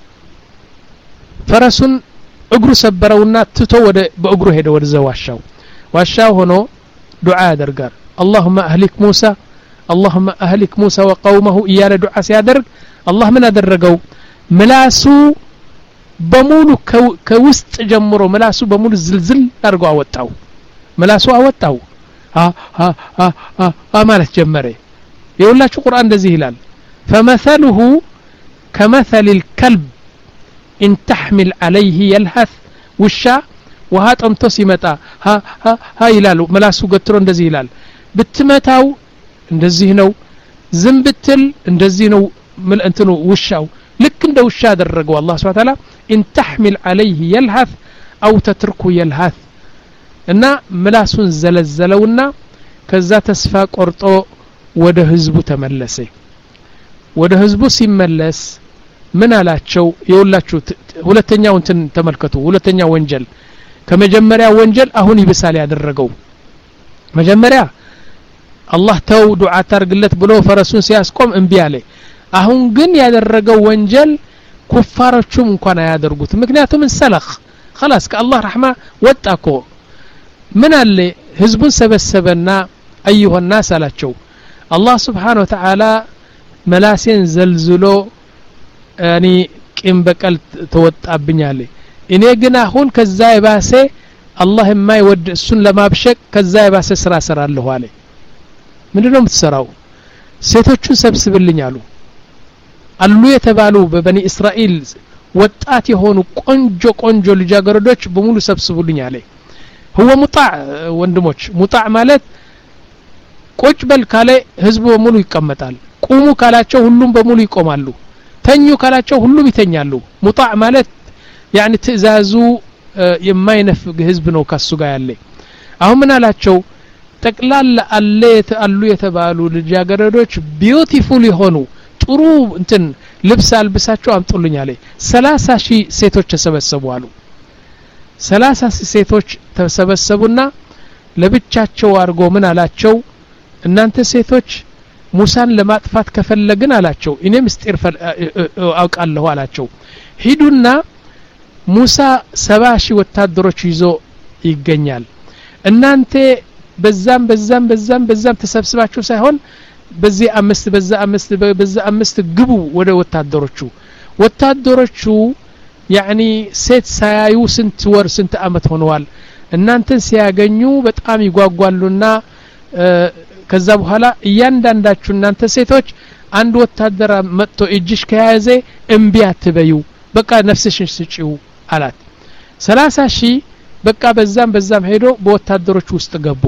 ፈረሱን እግሩ ሰበረውና ትቶ ወደ በእግሩ ሄደ ወደ ዘዋሻው ዋሻው ሆኖ ዱዓ ያደርጋል اللهم اهلك موسى اللهم اهلك موسى وقومه እያለ ዱዓ ሲያደርግ አላህ ምን አደረገው ምላሱ በሙሉ ከውስጥ ጀምሮ ምላሱ በሙሉ ዝልዝል አድርጎ አወጣው ምላሱ አወጣው አ አ አ ማለት ጀመረ የሁላችሁ ቁርአን እንደዚህ ይላል فمثله كمثل الكلب إن تحمل عليه يلهث وشا وها طمطو ሲመጣ ها ها ها ይላሉ መላሱ ገትሮ እንደዚህ ይላል ብትመታው እንደዚህ ነው ዝም ብትል እንደዚህ ነው እንትኑ ውሻው ልክ እንደ ውሻ አደረገው አላህ Subhanahu Wa Ta'ala إن تحمل عليه يلهث أو تتركه يلهث እና መላሱን ዘለዘለውና ከዛ ተስፋ ቆርጦ ወደ ህዝቡ ተመለሰ ወደ ህዝቡ ሲመለስ ምን አላቸው የውላችሁ ሁለተኛው እንትን ተመልከቱ ሁለተኛው ወንጀል ከመጀመሪያ ወንጀል አሁን ይብሳል ያደረገው መጀመሪያ አላህ ተው ዱዓ ታርግለት ብሎ ፈረሱን ሲያስቆም እንቢ አለ አሁን ግን ያደረገው ወንጀል ኩፋሮቹም እንኳን አያደርጉት ምክንያቱም እንሰለኽ خلاص ከአላህ ረህማ ወጣኮ ምን አለ ህዝቡን ሰበሰበና ايها الناس አላቸው አላህ Subhanahu Wa Ta'ala መላሴን ዘልዝሎ ያኒ ቂም በቀል ተወጣብኛል እኔ ግን አሁን ከዛ ይባሰ አላህ የማይወድ እሱን ለማብሸቅ ከዛ ይባሰ ስራ ሰራለሁ አለ ምንድነው የምትሰራው ሴቶቹን ሰብስብልኝ አሉ አሉ የተባሉ በበኒ እስራኤል ወጣት የሆኑ ቆንጆ ቆንጆ ልጃገረዶች በሙሉ ሰብስቡልኝ አለ هو مطاع ወንድሞች ሙጣዕ ማለት ቁጭ በል ካለ ህዝቡ በሙሉ ይቀመጣል ቁሙ ካላቸው ሁሉም በሙሉ ይቆማሉ ተኙ ካላቸው ሁሉም ይተኛሉ ሙጣዕ ማለት يعني ትእዛዙ የማይነፍግ ህዝብ ነው ካሱ ጋር ያለ አሁን ምን አላቸው ጠቅላላ አለየት አሉ የተባሉ ልጃገረዶች ቢዩቲፉል የሆኑ ጥሩ እንትን ልብስ አልብሳቸው አምጡልኝ አለ ሰላሳ ሺህ ሴቶች ተሰበሰቡ አሉ ሰላሳ ሺህ ሴቶች ተሰበሰቡና ለብቻቸው አርጎ ምን አላቸው እናንተ ሴቶች ሙሳን ለማጥፋት ከፈለግን አላቸው እኔ ምስጢር አውቃለሁ አላቸው ሂዱና ሙሳ ሰባ ሺህ ወታደሮች ይዞ ይገኛል እናንተ በዛም በዛም በዛም በዛም ተሰብስባችሁ ሳይሆን በዚህ አምስት በዛ አምስት በዛ አምስት ግቡ ወደ ወታደሮቹ ወታደሮቹ ያኒ ሴት ሳያዩ ስንት ወር ስንት አመት ሆነዋል እናንተን ሲያገኙ በጣም ይጓጓሉና ከዛ በኋላ እያንዳንዳችሁ እናንተ ሴቶች አንድ ወታደር መጥቶ እጅሽ ከያዘ እምቢ አትበዩ በቃ ነፍስሽን ስጪው አላት ሰላሳ ሺህ በቃ በዛም በዛም ሄዶ በወታደሮች ውስጥ ገቡ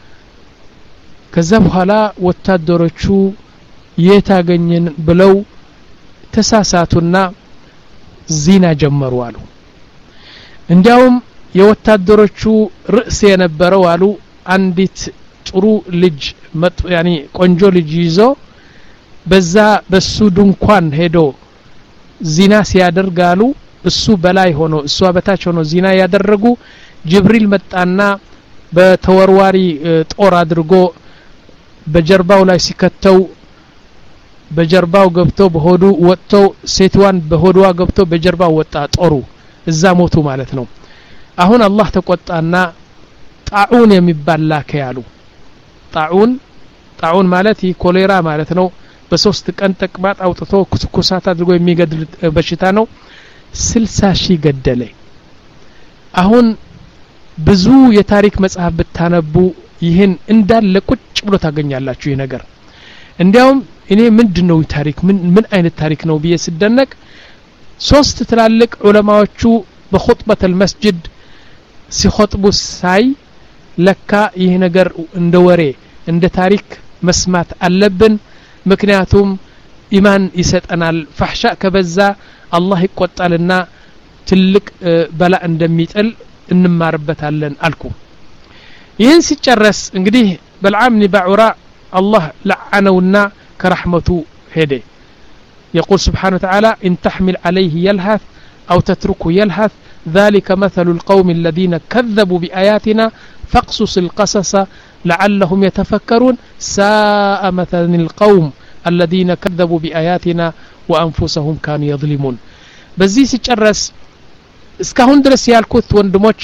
ከዛ በኋላ ወታደሮቹ የታገኘን ብለው ተሳሳቱና ዚና ጀመሩ አሉ እንዲያውም የወታደሮቹ ርዕስ የነበረው አሉ አንዲት ጥሩ ልጅ መጥ ያኒ ቆንጆ ልጅ ይዞ በዛ በሱ ድንኳን ሄዶ ዚና ሲያደርጋሉ እሱ በላይ ሆኖ እሷ በታች ሆኖ ዚና ያደረጉ ጅብሪል መጣና በተወርዋሪ ጦር አድርጎ በጀርባው ላይ ሲከተው በጀርባው ገብቶ በሆዱ ወጥቶ ሴትዋን በሆዷ ገብቶ በጀርባው ወጣ ጦሩ እዛ ሞቱ ማለት ነው አሁን አላህ ተቆጣና ጣዑን የሚባል ላከ ያሉ ጣዑን ጣዑን ማለት ኮሌራ ማለት ነው በሶስት ቀን ተቅማጥ አውጥቶ ኩስኩሳት አድርጎ የሚገድል በሽታ ነው ስልሳ ሺህ ገደለ አሁን ብዙ የታሪክ መጽሐፍ ብታነቡ ይህን እንዳለ ቁጭ ብሎ ታገኛላችሁ ይሄ ነገር እንዲያውም እኔ ምንድነው ታሪክ ምን ምን አይነት ታሪክ ነው ብዬ ስደነቅ ሶስት ትላልቅ ዑለማዎቹ በኹጥበት المسجد ሲخطቡ ሳይ ለካ ይሄ ነገር እንደ ወሬ እንደ ታሪክ መስማት አለብን ምክንያቱም ኢማን ይሰጠናል ፈህሻ ከበዛ አላህ ይቆጣልና ትልቅ በላ እንደሚጥል እንማርበታለን አልኩ ይህን ሲጨረስ እንግዲህ በልዓም ኢብኑ ባዑራ አላህ ለዓነውና كرحمته هدي يقول سبحانه وتعالى إن تحمل عليه يلهث أو تتركه يلهث ذلك مثل القوم الذين كذبوا بآياتنا فاقصص القصص لعلهم يتفكرون ساء مثل القوم الذين كذبوا بآياتنا وأنفسهم كانوا يظلمون بزي سيجرس እስካሁን ድረስ ያልኩት ወንድሞች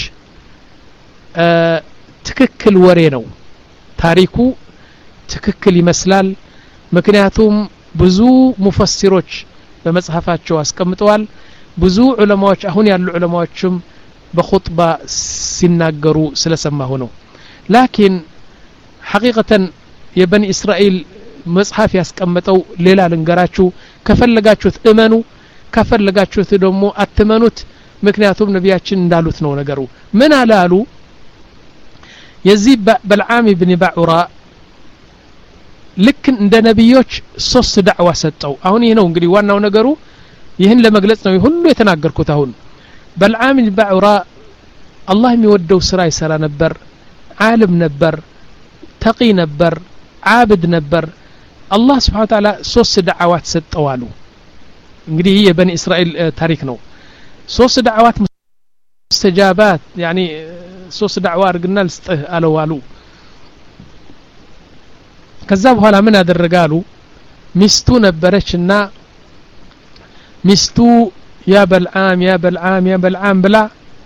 ትክክል ወሬ ነው ታሪኩ ትክክል ይመስላል ምክንያቱም ብዙ ሙፈሲሮች በመጽሐፋቸው አስቀምጠዋል ብዙ ዑለማዎች አሁን ያሉ ዑለማዎችም በኹጥባ ሲናገሩ ስለሰማሁ ነው ላኪን ሐቂቀተን የበኒ እስራኤል መጽሐፍ ያስቀመጠው ሌላ ልንገራችሁ ከፈለጋችሁት እመኑ ከፈለጋችሁት ደግሞ አትመኑት ምክንያቱም ነቢያችን እንዳሉት ነው ነገሩ ምን አላሉ የዚህ በልዓም ኢብኑ ባዑራ ልክ እንደ ነብዮች ሶስት ዳዕዋ ሰጠው አሁን ይሄ ነው እንግዲህ ዋናው ነገሩ ይህን ለመግለጽ ነው ሁሉ የተናገርኩት አሁን በልዓም ኢብኑ ባዑራ አላህ የሚወደው ስራ ይሰራ ነበር ዓለም ነበር ተቂ ነበር ዓብድ ነበር አላህ Subhanahu Wa Ta'ala ሶስት ዳዕዋት ሰጠው አሉ እንግዲህ የበኒ እስራኤል ታሪክ ነው ሶስት ዳዕዋት ሙስተጃባት يعني ሶስት ዳዕዋ አርግና ልስጥህ አለው አሉ ከዛ በኋላ ምን አደረጋሉ ሚስቱ ነበረችና ሚስቱ ያ በልዓም ያ በልዓም ያ በልዓም ብላ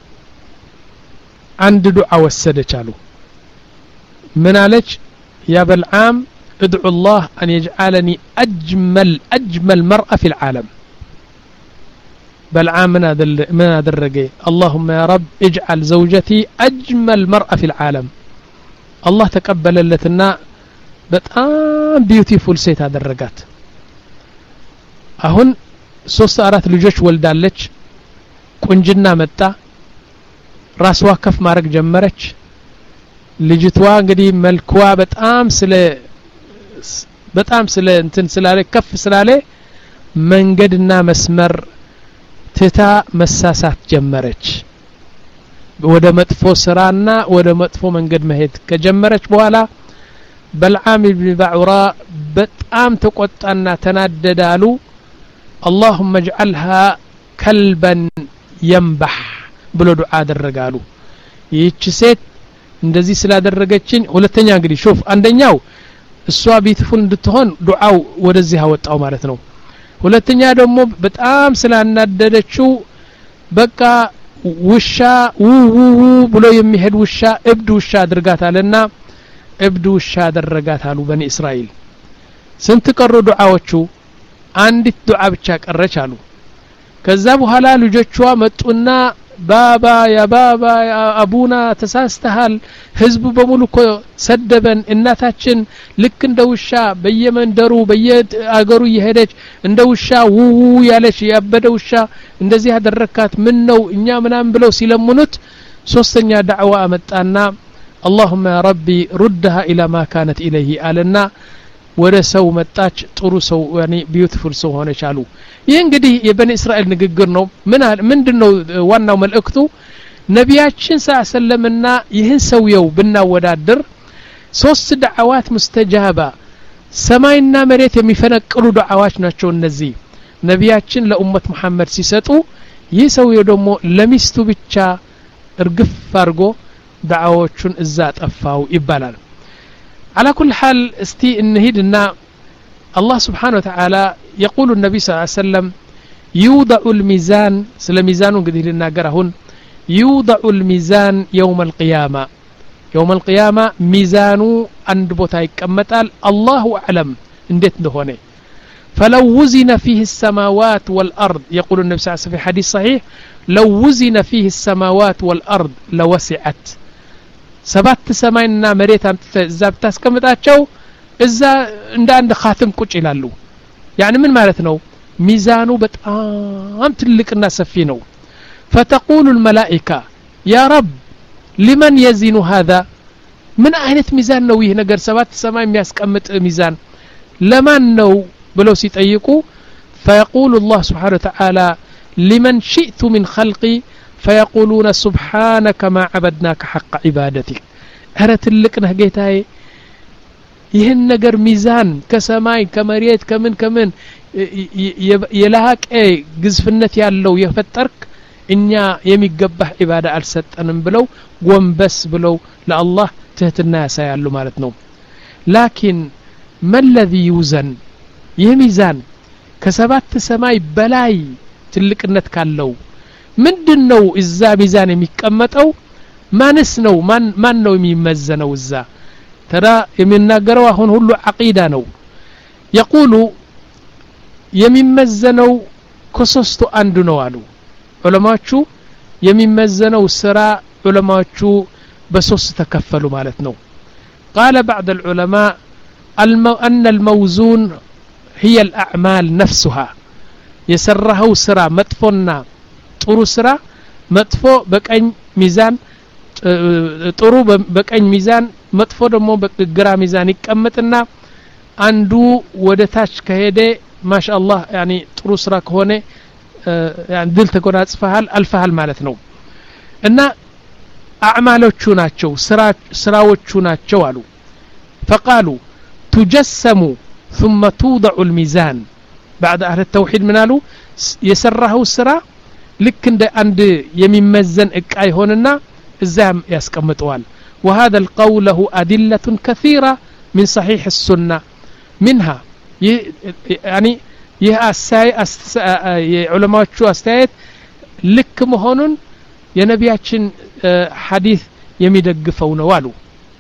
አንድ ዱዓ ወሰደች አሉ ምን አለች ያ በልዓም ادعو الله أن يجعلني أجمل أجمل مرأة في العالم بلعام من هذا من هذا الرجاء اللهم يا رب اجعل زوجتي أجمل مرأة في العالم الله تقبل لتنا በጣም ቢዩቲፉል ሴት አደረጋት አሁን ሶስት አራት ልጆች ወልዳለች ቁንጅና መጣ ራስዋ ከፍ ማድረግ ጀመረች ልጅቷ እንግዲህ መልኳ በጣም ስለ በጣም ስለ እንትን ስላለ ከፍ ስላለ መንገድና መስመር ትታ መሳሳት ጀመረች ወደ መጥፎ ስራና ወደ መጥፎ መንገድ መሄድ ከጀመረች በኋላ በልዓም ኢብኑ ባዑራ በጣም ተቆጣና ተናደዳሉ اللهم اجعلها كلبا ينبح ብሎ ዱዓ አደረጋሉ ይህች ሴት እንደዚህ ስላደረገችን ሁለተኛ እንግዲህ ሹፍ አንደኛው እሷ ቢትፉል እንድትሆን ዱዓው ወደዚህ አወጣው ማለት ነው ሁለተኛ ደግሞ በጣም ስላናደደችው በቃ ውሻ ውው ብሎ የሚሄድ ውሻ እብድ ውሻ አድርጋታልና እብድ ውሻ አደረጋታሉ በኒ እስራኤል ስንት ቀሩ ዱዓዎቹ አንዲት ዱዓ ብቻ ቀረች አሉ ከዛ በኋላ ልጆቿ መጡና ባባ ያ ባባ ያ አቡና ተሳስተሃል ህዝቡ በሙሉ እኮ ሰደበን እናታችን ልክ እንደ ውሻ በየመንደሩ በየአገሩ እየሄደች እንደ ውሻ ውው ያለች ያበደ ውሻ እንደዚህ ያደረካት ምን ነው እኛ ምናምን ብለው ሲለምኑት ሶስተኛ ዳዕዋ አመጣና اللهم يا ربي ردها الى ما كانت اليه አለና ወደ ሰው መጣች ጥሩ ሰው ያኒ ቢዩቲፉል ሰው ሆነች አሉ ይህ እንግዲህ የበኒ እስራኤል ንግግር ነው ምን ምንድነው ዋናው መልእክቱ ነቢያችን ሰለላሁና ይህን ሰውየው ብናወዳድር ሶስት ዳዕዋት ሙስተጃባ ሰማይና መሬት የሚፈነቅሉ ዳዕዋች ናቸው እነዚህ ነቢያችን ለኡመት መሐመድ ሲሰጡ ይህ ሰውየው ደግሞ ለሚስቱ ብቻ እርግፍ አርጎ ዳዕዋዎቹን እዛ ጠፋው ይባላል على كل حال استي انهدنا الله سبحانه وتعالى يقول النبي صلى الله عليه وسلم يوضع الميزان سلا ميزان قدي لناقرهن يوضع الميزان يوم القيامة يوم القيامة ميزان عند بوتا يكمتال الله أعلم اندت دهونه فلو وزن فيه السماوات والأرض يقول النبي صلى الله عليه وسلم في حديث صحيح لو وزن فيه السماوات والأرض لوسعت ሰባት ሰማይና መሬት እዛ ብታስቀምጣቸው እዛ እንደ አንድ ኻትም ቁጭ ይላሉ يعني ምን ማለት ነው ሚዛኑ በጣም ትልቅና ሰፊ ነው فتقول الملائكه يا رب لمن يزن هذا ምን አይነት ሚዛን ነው ይሄ ነገር ሰባት ሰማይ የሚያስቀምጥ ሚዛን ለማን ነው ብለው ሲጠይቁ فيقول الله سبحانه وتعالى لمن شئت من خلقي فيقولون سبحانك ما عبدناك حق عبادتك هرت لكنا جيتاي ይህን ነገር ሚዛን ከሰማይ ከመሬት ከምን ከምን የላቀ ግዝፍነት ያለው የፈጠርክ እኛ የሚገባህ ኢባዳ አልሰጠንም ብለው ጎንበስ ብለው ለአላህ ትህትና ያሳያሉ ማለት ነው ላኪን ما الذي يوزن ይህ ሚዛን ከሰባት ሰማይ በላይ ትልቅነት ካለው ምንድነው እዛ ሚዛን የሚቀመጠው ማንስ ነው ማን ማን ነው የሚመዘነው እዛ ተራ የሚናገረው አሁን ሁሉ አቂዳ ነው يقول የሚመዘነው ከሶስቱ አንዱ ነው አሉ ዑለማዎቹ የሚመዘነው ስራ ዑለማዎቹ በሶስት ተከፈሉ ማለት ነው قال بعض العلماء أن الموزون هي الأعمال نفسها يسرهو سرا مطفونا ጥሩ ስራ መጥፎ በቀኝ ሚዛን ጥሩ በቀኝ ሚዛን መጥፎ ደግሞ በግራ ሚዛን ይቀመጥና አንዱ ወደ ታች ከሄደ ማሻአላህ ያኒ ጥሩ ስራ ከሆነ ያን ድል ተጎናጽፈሃል አልፈሃል ማለት ነው እና አዕማሎቹ ናቸው ስራ ስራዎቹ ናቸው አሉ فقالوا تجسم ثم توضع الميزان بعد اهل التوحيد منالو يسرهو سرا ልክ እንደ አንድ የሚመዘን እቃ ይሆንና እዛም ያስቀምጠዋል وهذا القول له أدلة كثيرة من صحيح السنة منها يعني ይህ አሳይ የዑለማዎቹ አስተያየት ልክ መሆኑን የነቢያችን ሐዲስ የሚደግፈው ነው አሉ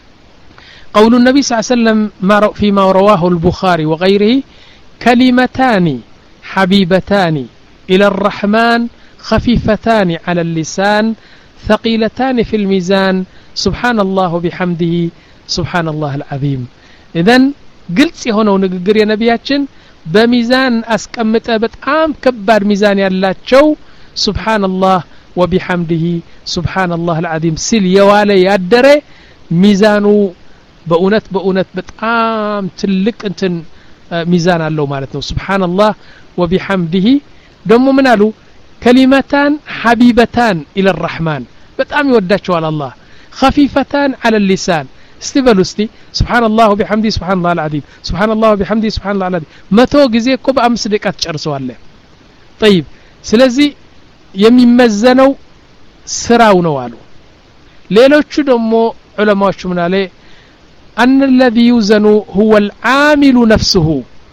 قول النبي صلى الله عليه وسلم فيما رواه البخاري وغيره كلمتان حبيبتان إلى الرحمن خفيفتان على اللسان ثقيلتان في الميزان سبحان الله وبحمده سبحان الله العظيم إذن قلت هنا ونقر يا نبياتشن بميزان أسكمت بتعام كبار ميزان يالاتشو سبحان الله وبحمده سبحان الله العظيم سيل يوالي يادري ميزانو بأونت بأونت بتعام تلك انتن ميزان الله مالتنا سبحان الله وبحمده دمو منالو كلمتان حبيبتان إلى الرحمن بتعام يوداتشو على الله خفيفتان على اللسان استبلوا استي سبحان الله وبحمده سبحان الله العظيم سبحان الله وبحمده سبحان الله العظيم متو غزي كوب امس دقات تشرسواله طيب ስለዚህ የሚመዘነው ስራው ነው አሉ ሌሎቹ ደግሞ ዑለማዎቹ ምን አለ ان الذي يوزن هو العامل نفسه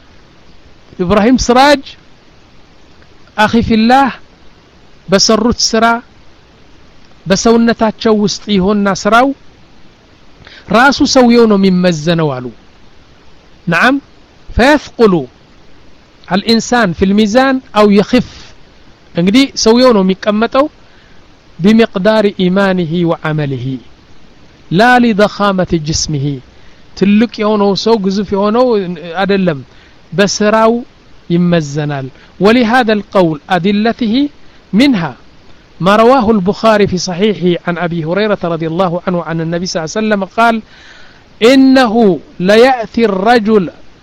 ابراهيم سراج اخي في الله በሰሩት ስራ በሰውነታቸው ውስጥ ይሆንና ስራው ራሱ ሰውየው ነው የሚመዘነው አሉ نعم فيثقل الانسان في الميزان او يخف እንግዲህ ሰውየው ነው የሚቀመጠው بمقدار إيمانه وعمله لا لضخامة جسمه تلك يهونه سو قزف يهونه أدلم بسراو يمزنال ولهذا القول أدلته منها ما رواه البخاري في صحيحه عن أبي هريرة رضي الله عنه عن النبي صلى الله عليه وسلم قال إنه ليأتي الرجل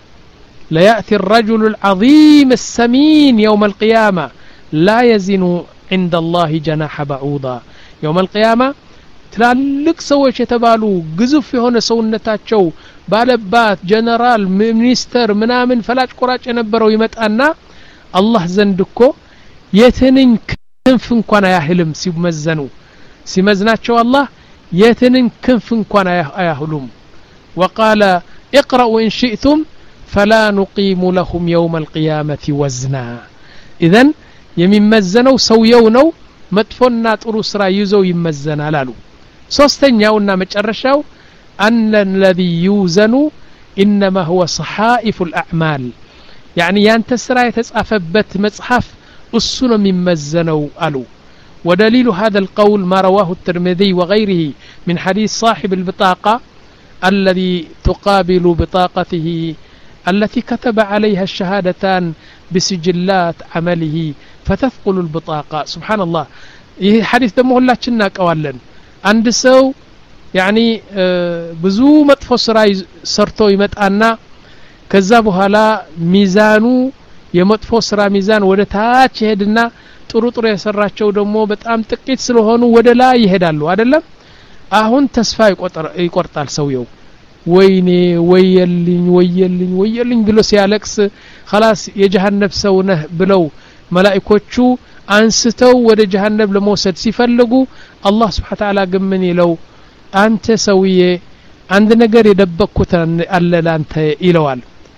ليأتي الرجل العظيم السمين يوم القيامة لا يزن عند الله جناح بعوضة يوم القيامة ትላልቅ ሰዎች የተባሉ ግዙፍ የሆነ ሰውነታቸው ባለባት ጀነራል ሚኒስተር ምናምን ፈላጭ ቆራጭ የነበረው ይመጣና አላህ ዘንድ እኮ የትንኝ ክንፍ እንኳን አያህልም ሲመዘኑ ሲመዝናቸው አላህ የትንኝ ክንፍ እንኳን አያህሉም وقال اقرأوا إن شئتم فلا نقيم لهم يوم القيامة وزنا إذن የሚመዘነው ሰውየው ነው መጥፎና ጥሩ ስራ ይዘው ይመዘናል አሉ ሶስተኛውና መጨረሻው أن الذي يوزن إنما هو صحائف الأعمال يعني ያንተ ስራ የተጻፈበት መጽሐፍ እሱ ነው የሚመዘነው አሉ ودليل هذا القول ما رواه الترمذي وغيره من حديث صاحب البطاقة الذي تقابل بطاقته التي كتب عليها الشهادتان بسجلات عمله فتثقل البطاقة سبحان الله ይህ ሐዲስ ደግሞ ሁላችን እናቀዋለን አንድ ሰው يعني ብዙ መጥፎ ስራ ሰርቶ ይመጣና ከዛ በኋላ ሚዛኑ የመጥፎ ስራ ሚዛን ወደ ታች ይሄድና ጥሩ ጥሩ የሰራቸው ደግሞ በጣም ጥቂት ስለሆኑ ወደ ላይ ይሄዳሉ አይደለም አሁን ተስፋ ይቆርጣል ሰውየው ወይኔ ወየልኝ ወየልኝ ወየልኝ ብሎ ሲያለቅስ خلاص የጀሃነም ሰው ነህ ብለው መላእክቶቹ አንስተው ወደ ጀሃነም ለመውሰድ ሲፈልጉ አላህ Subhanahu Ta'ala ግን ምን ይለው አንተ ሰውዬ አንድ ነገር የደበቅኩት አለ ላንተ ይለዋል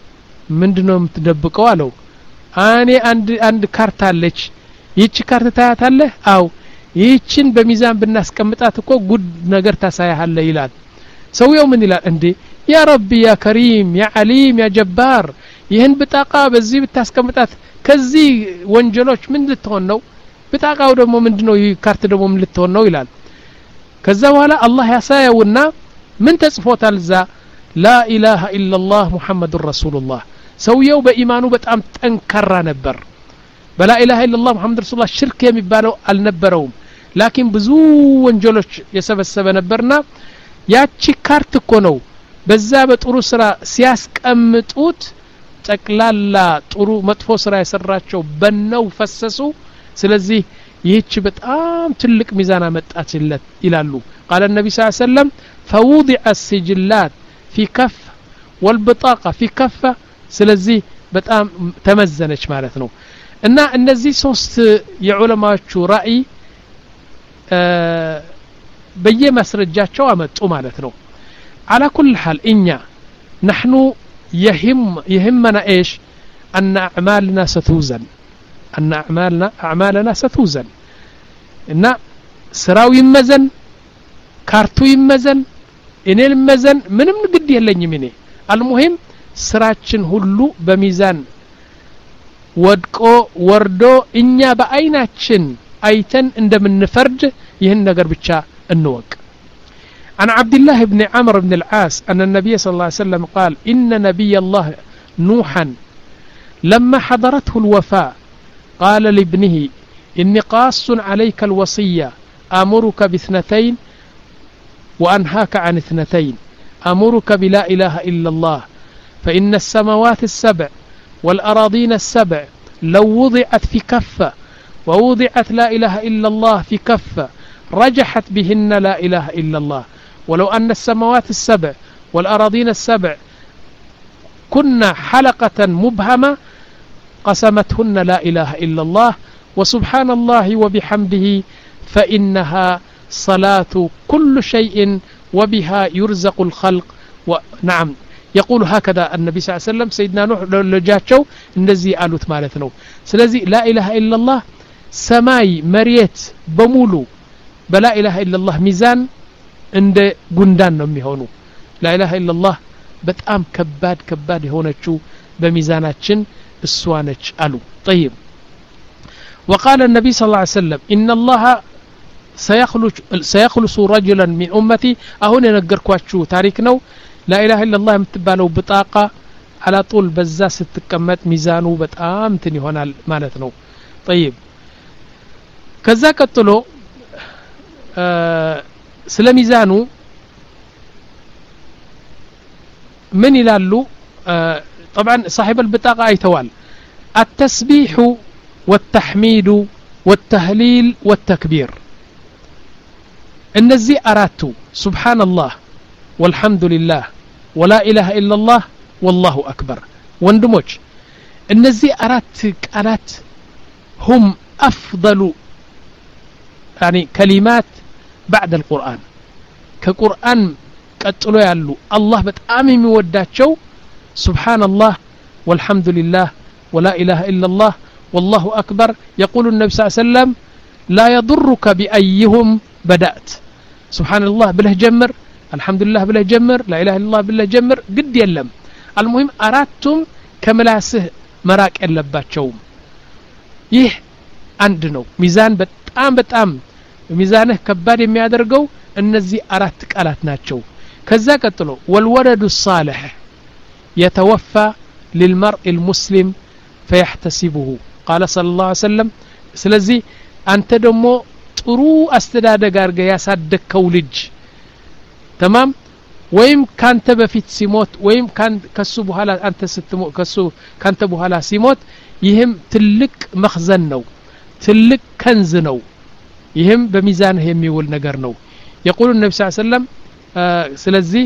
ምንድነው የምትደብቀው አለው እኔ አንድ አንድ ካርታ አለች ይቺ ካርታ ታያታለህ አው ይቺን በሚዛን ብናስቀምጣት እኮ ጉድ ነገር ታሳያለህ ይላል ሰውየው ምን ይላል እንዴ ያ ረቢ ያ ከሪም ያ ዓሊም ያ ጀባር ይህን ብጣቃ በዚህ ብታስቀምጣት ከዚህ ወንጀሎች ምን ልትሆን ነው ብጣቃው ደግሞ ምንድነው ይህ ካርታ ደግሞ ምን ልትሆን ነው ይላል ከዛ በኋላ አላህ ያሳየውና ምን ተጽፎታል ዛ ላ ኢላሃ ኢላላህ ሙሐመዱር ረሱሉላህ ሰውየው በኢማኑ በጣም ጠንካራ ነበር በላ ኢላሃ ኢላላህ ሙሐመዱር ረሱሉላህ ሽርክ የሚባለው አልነበረውም ላኪን ብዙ ወንጀሎች የሰበሰበ ነበርና ያቺ ካርት እኮ ነው በዛ በጥሩ ስራ ሲያስቀምጡት ጠቅላላ ጥሩ መጥፎ ስራ የሰራቸው በነው ፈሰሱ ስለዚህ ይህች በጣም ትልቅ ሚዛን አመጣችለት ይላሉ قال النبي صلى الله عليه وسلم فوضع السجلات في كف والبطاقة في كفة ስለዚህ በጣም ተመዘነች ማለት ነው እና እነዚህ ሶስት የዑለማዎቹ ራእይ በየማስረጃቸው አመጡ ማለት ነው على كل حال እኛ نحن يهم يهمنا ايش ان اعمالنا ستوزن ان اعمالنا اعمالنا ستوزن እና ስራው ይመዘን ካርቱ ይመዘን እኔን መዘን ምንም ግድ የለኝም እኔ አልሙሂም ስራችን ሁሉ በሚዛን ወድቆ ወርዶ እኛ በአይናችን አይተን እንደምንፈርድ ይህን ነገር ብቻ እንወቅ عن عبد الله بن عمرو بن العاص أن النبي صلى الله عليه وسلم قال إن نبي الله نوحا لما حضرته الوفاة قال لابنه إني قاص عليك الوصية أمرك باثنتين وأنهاك عن اثنتين أمرك بلا إله إلا الله فإن السماوات السبع والأراضين السبع لو وضعت في كفة ووضعت لا إله إلا الله في كفة رجحت بهن لا إله إلا الله ولو أن السماوات السبع والأراضين السبع كنا حلقة مبهمة قسمتهن لا إله إلا الله وسبحان الله وبحمده فإنها صلاة كل شيء وبها يرزق الخلق ونعم يقول هكذا النبي صلى الله عليه وسلم سيدنا نوح لجاتشو النزي قالوا تمالتنا سلازي لا إله إلا الله سماي مريت بمولو بلا إله إلا الله ميزان عند قندان نمي هونو لا إله إلا الله بتأم كباد كباد هونتشو بميزاناتشن السوانتش قالوا طيب وقال النبي صلى الله عليه وسلم إن الله سيخلص سيخلص رجلا من امتي اهون ينገርኳችሁ ታሪክ ነው لا اله الا الله የምትባለው በጣቃ على طول በዛ ስትቀመጥ ሚዛኑ በጣም እንትን ይሆናል ማለት ነው طيب ከዛ ቀጥሎ ስለ ሚዛኑ ምን ይላሉ طبعا صاحب البطاقه አይተዋል التسبيح والتحميد والتهليل والتكبير እነዚህ አራቱ سبحان الله والحمد لله ولا اله الا الله والله اكبر ወንድሞች እነዚህ አራት ቃላት هم افضل يعني كلمات بعد القرآن كقرآن ቀጥሎ ያሉ አላህ በጣም የሚወዳቸው سبحان الله والحمد لله ولا اله الا الله والله اكبر يقول النبي صلى الله عليه وسلم لا يضرك بايهم بدأت سبحان الله بله جمر الحمد لله بله جمر لا اله الا الله بله جمر قد يلم المهم አራቱም ከመላስህ መራቅ የለባቸው ይህ አንድ ነው ሚዛን በጣም በጣም ሚዛንህ ከባድ የሚያደርገው እነዚህ አራት ቃላት ናቸው ከዛ ቀጥሎ والولد الصالح يتوفى للمرء المسلم فيحتسبه قال صلى الله عليه وسلم ስለዚህ አንተ ደግሞ ጥሩ አስተዳደግ አርገ ያሳደከው ልጅ تمام ወይም ካንተ በፊት ሲሞት ወይም ከሱ በኋላ አንተ ስትሞት ከሱ ካንተ በኋላ ሲሞት ይህም ትልቅ መخزን ነው ትልቅ ከንዝ ነው ይህም በሚዛን የሚውል ነገር ነው يقول النبي صلى الله عليه وسلم ስለዚህ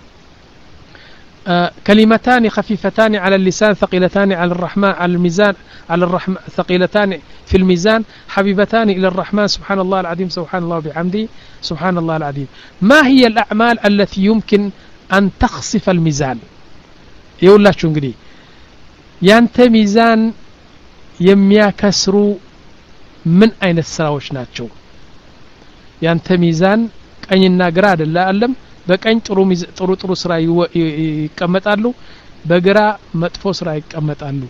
كلمتان خفيفتان على اللسان ثقيلتان على الرحمن على الميزان على الرحمن ثقيلتان في الميزان حبيبتان إلى الرحمن سبحان الله العظيم سبحان الله وبحمده سبحان الله العظيم ما هي الأعمال التي يمكن أن تخسف الميزان يقول لا شو نقولي يانت ميزان يمياكسرو من أين السراوش ناتشو يانت ميزان ቀኝና ግራ አይደለ አለም በቀኝ ጥሩ ጥሩ ጥሩ ስራ ይቀመጣሉ በግራ መጥፎ ስራ ይቀመጣሉ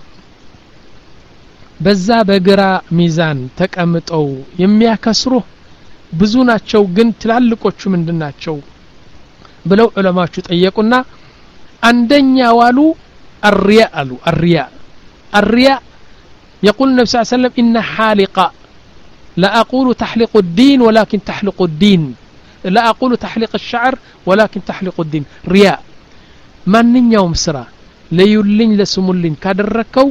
በዛ በግራ ሚዛን ተቀምጠው የሚያከስሩ ብዙ ናቸው ግን ትላልቆቹ ምንድናቸው ብለው ዑለማዎቹ ጠየቁና አንደኛ ዋሉ الرياء አሉ الرياء الرياء يقول النبي صلى الله عليه وسلم إن حالقة لا أقول تحلق الدين ولكن تحلق الدين لا أقول تحلق الشعر ولكن تحلق الدين رياء من يوم سرا ليولين لسمولين كادركو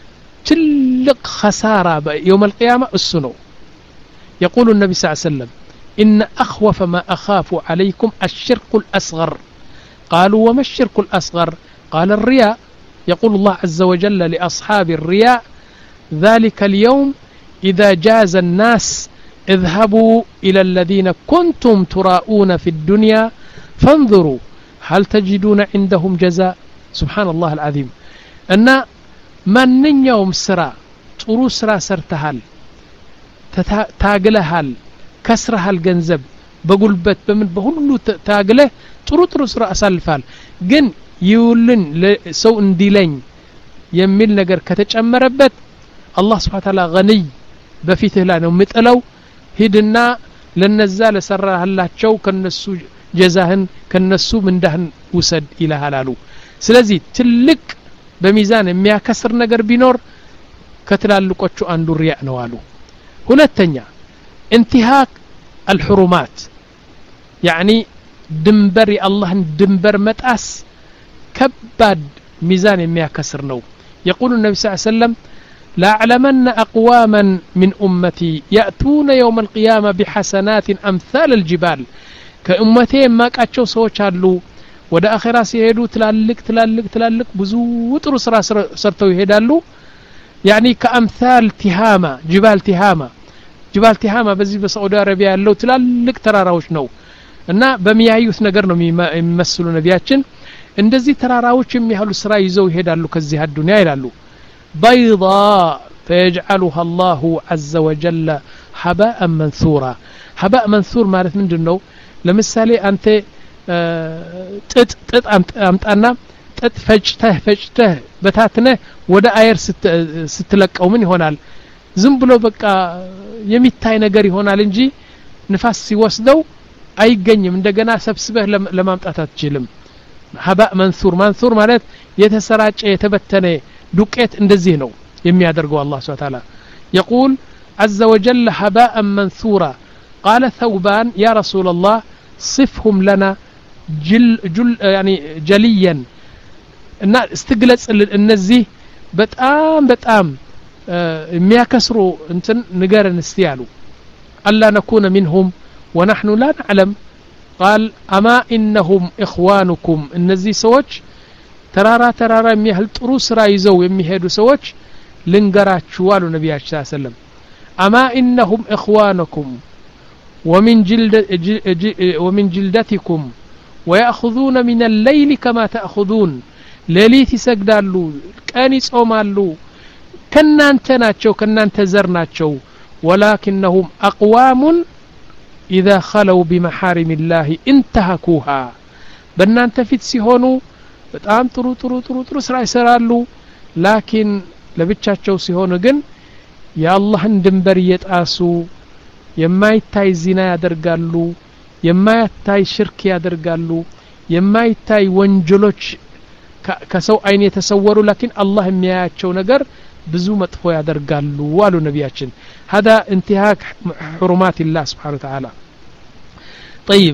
تلق خسارة يوم القيامة السنو يقول النبي صلى الله عليه وسلم إن أخوف ما أخاف عليكم الشرك الأصغر قالوا وما الشرك الأصغر قال الرياء يقول الله عز وجل لأصحاب الرياء ذلك اليوم إذا جاز الناس اذهبوا إلى الذين كنتم تراؤون في الدنيا فانظروا هل تجدون عندهم جزاء سبحان الله العظيم أن من يوم سرا طرو سرا سرتهال تاقلهال كسرهال جنزب بقلبت بمن بهلو تاقله طرو طرو سرا أسالفال جن يولن سو انديلين يميل نجر كتجمربت الله سبحانه وتعالى غني بفيته لا ነው ምጥለው ሂድና ለነዛ ለሰራህላቸው ከነሱ ጀዛህን ከነሱ ምንዳህን ውሰድ ይላሃላሉ ስለዚህ ትልቅ በሚዛን የሚያከስር ነገር ቢኖር ከትላልቆቹ አንዱ ሪያ ነው አሉ ሁለተኛ انتهاك الحرمات يعني ድንበር የአላህን ድንበር መጣስ ከባድ ሚዛን የሚያከስር ነው يقول النبي صلى الله عليه وسلم لا أعلمن أقواما من أمتي يأتون يوم القيامة بحسنات أمثال الجبال كأمتي ما كاتشو سوچالو ودا آخرة سيهدو تلالك تلالك تلالك بزو وطر سرا سرتو يهدالو يعني كأمثال تهامة جبال تهامة جبال تهامة بزي بسعودة عربية اللو تلالك تراراوش نو እና በሚያዩት ነገር ነው የሚመስሉ ነቢያችን እንደዚህ ተራራዎች የሚያህሉ ስራ ይዘው ይሄዳሉ ከዚህ አዱንያ ይላሉ بيضاء فيجعلها الله عز وجل هباء منثورا هباء منثور ማለት ምንድነው ለምሳሌ አንተ ጥጥ ጥጥ አምጣና ጥጥ ፈጭተህ ፈጭተህ በታትነህ ወደ አየር ስትለቀው ምን ይሆናል ዝም ብሎ በቃ የሚታይ ነገር ይሆናል እንጂ ንፋስ ሲወስደው አይገኝም እንደገና ሰብስበህ ለማምጣት አትችልም ሀባእ መንሱር መንሱር ማለት የተሰራጨ የተበተነ ዱቄት እንደዚህ ነው የሚያደርገው አላህ Subhanahu Wa Ta'ala يقول عز وجل هباء منثورا قال ثوبان يا رسول الله صفهم لنا جل جل يعني جليا እና استغلጽ እነዚህ በጣም በጣም የሚያከስሩ እንትን ንገረን እስቲ ያሉ አላ نكون منهم ونحن لا نعلم قال اما انهم اخوانكم እነዚህ ሰዎች ተራራ ተራራ የሚያህል ጥሩ ስራ ይዘው የሚሄዱ ሰዎች ልንገራችሁ አሉ ነብያችን ሰለላሁ ዐለይሂ ወሰለም اما انهم اخوانكم ومن جلد ومن جلدتكم ويأخذون من الليل كما تأخذون ليليت ይሰግዳሉ ቀን ይጾማሉ ከናንተ ናቸው ከናንተ ዘር ናቸው ولكنهم اقوام اذا خلوا بمحارم الله انتهكوها በእናንተ ፊት ሲሆኑ በጣም ጥሩ ጥሩ ጥሩ ጥሩ ስራ ይሰራሉ ላኪን ለብቻቸው ሲሆኑ ግን የአላህን ድንበር እየጣሱ የማይታይ ዚና ያደርጋሉ የማይታይ ሽርክ ያደርጋሉ የማይታይ ወንጀሎች ከሰው አይን የተሰወሩ ላኪን አላህ የሚያያቸው ነገር ብዙ መጥፎ ያደርጋሉ አሉ ነብያችን هذا انتهاك حرمات الله سبحانه وتعالى طيب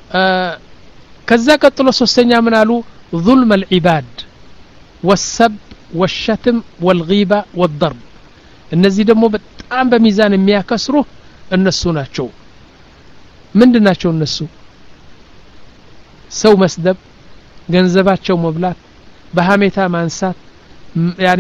ከዛ ቀጥሎ ሶስተኛ ምን አሉ ظلم العباد والسب والشتم والغيبة والضرب እነዚህ ደግሞ በጣም በሚዛን የሚያከስሩ እነሱ ናቸው ምንድናቸው እነሱ ሰው መስደብ ገንዘባቸው መብላት በሐሜታ ማንሳት ያኒ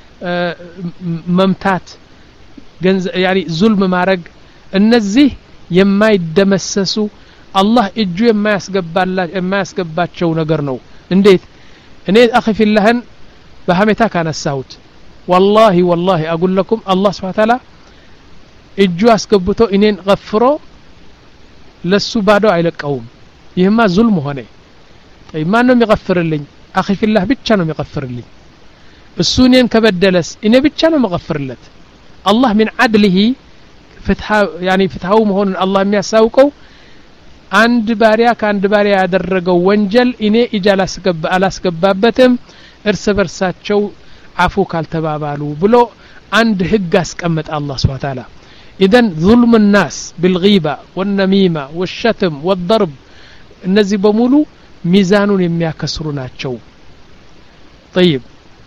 መምታት ገንዘብ ያኒ ዙልም ማድረግ እነዚህ የማይደመሰሱ አላህ እጁ የማያስገባላቸው የማያስገባቸው ነገር ነው እንዴት እኔ አኺ ፊላህን በሐሜታ ካነሳሁት والله والله اقول لكم الله سبحانه وتعالى እጁ አስገብቶ እኔን ገፍሮ ለሱ ባዶ አይለቀውም ይህማ ዙልም ሆነ طيب ማን ነው የሚገፍርልኝ አኺ ፊላህ ብቻ ነው የሚገፍርልኝ እሱ እኔን ከበደለስ እኔ ብቻ ነው መገፍርለት አላህ من عدله ፍትሃ يعني ፍትሃው መሆኑን አላህ የሚያሳውቀው አንድ ባሪያ ከአንድ ባሪያ ያደረገው ወንጀል እኔ ኢጃላ አስገባ አላስገባበትም እርስ በርሳቸው አፉ ካልተባባሉ ብሎ አንድ ህግ አስቀመጠ አላህ Subhanahu Wa Ta'ala اذا ظلم الناس بالغيبه والنميمه والشتم والضرب እነዚህ በሙሉ ሚዛኑን የሚያከስሩ ናቸው طيب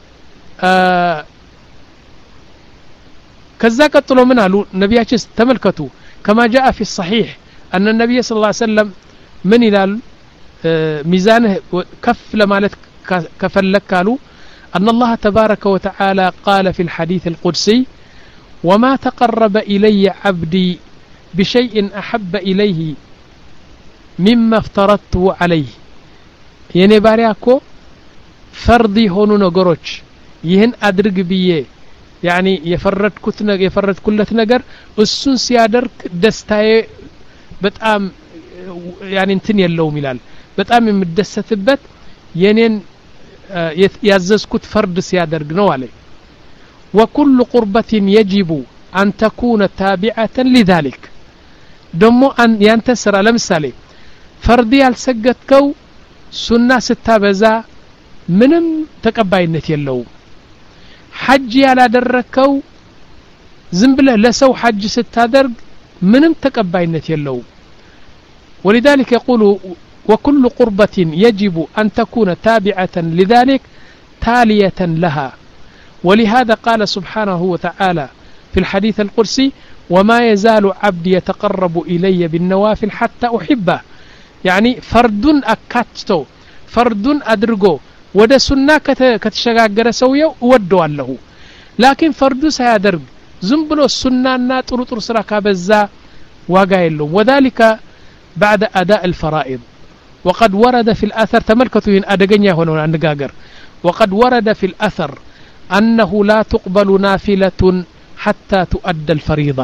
ከዛ ቀጥሎ ምን አሉ ነብያችን ተመልከቱ كما جاء في الصحيح أن النبي صلى الله عليه وسلم من إلى ميزانه كف لمالت كفلك قالوا أن الله تبارك وتعالى قال في الحديث القدسي وما تقرب إلي عبدي بشيء أحب إليه مما افترضته عليه يعني بارياكو فرضي هونو نغروج يهن أدرق بيه يعني يفرد كتنا يفرد كلت نجر السن سيادرك دستاي በጣም يعني እንትን የለውም ይላል በጣም የምደሰትበት የኔን ያዘዝኩት ፈርድ ሲያደርግ ነው አለ وكل قربة يجب أن تكون تابعة لذلك ደሞ አን ያንተ ስራ ለምሳሌ ፈርድ ያልሰገድከው ሱና ስታበዛ ምንም ተቀባይነት የለውም ሐጅ ያላደረከው ዝም ብለህ ለሰው ሐጅ ስታደርግ منم تقباينت يلو ولذلك يقول وكل قربة يجب أن تكون تابعة لذلك تالية لها ولهذا قال سبحانه وتعالى في الحديث القدسي وما يزال عبدي يتقرب إلي بالنوافل حتى أحبه يعني فرد أكاتتو فرد أدرقو ودا سنة كتشغاقر سويو ودو له لكن فرد سيادرق زنبلو السنة طرو طرو سراكا بزا واقايلو وذلك بعد أداء الفرائض وقد ورد في الأثر تملكتو هنا أدقنيا هنا عندقاقر وقد ورد في الأثر أنه لا تقبل نافلة حتى تؤدى الفريضة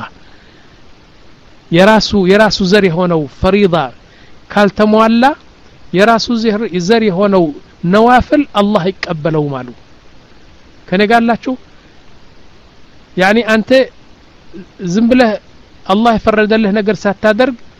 يراسو يراسو زري هنا فريضة كالتموالا يراسو زري هنا نوافل الله يقبلو مالو كان قال لا شو يعني أنت زنبله الله يفرد له نجر ساتادرج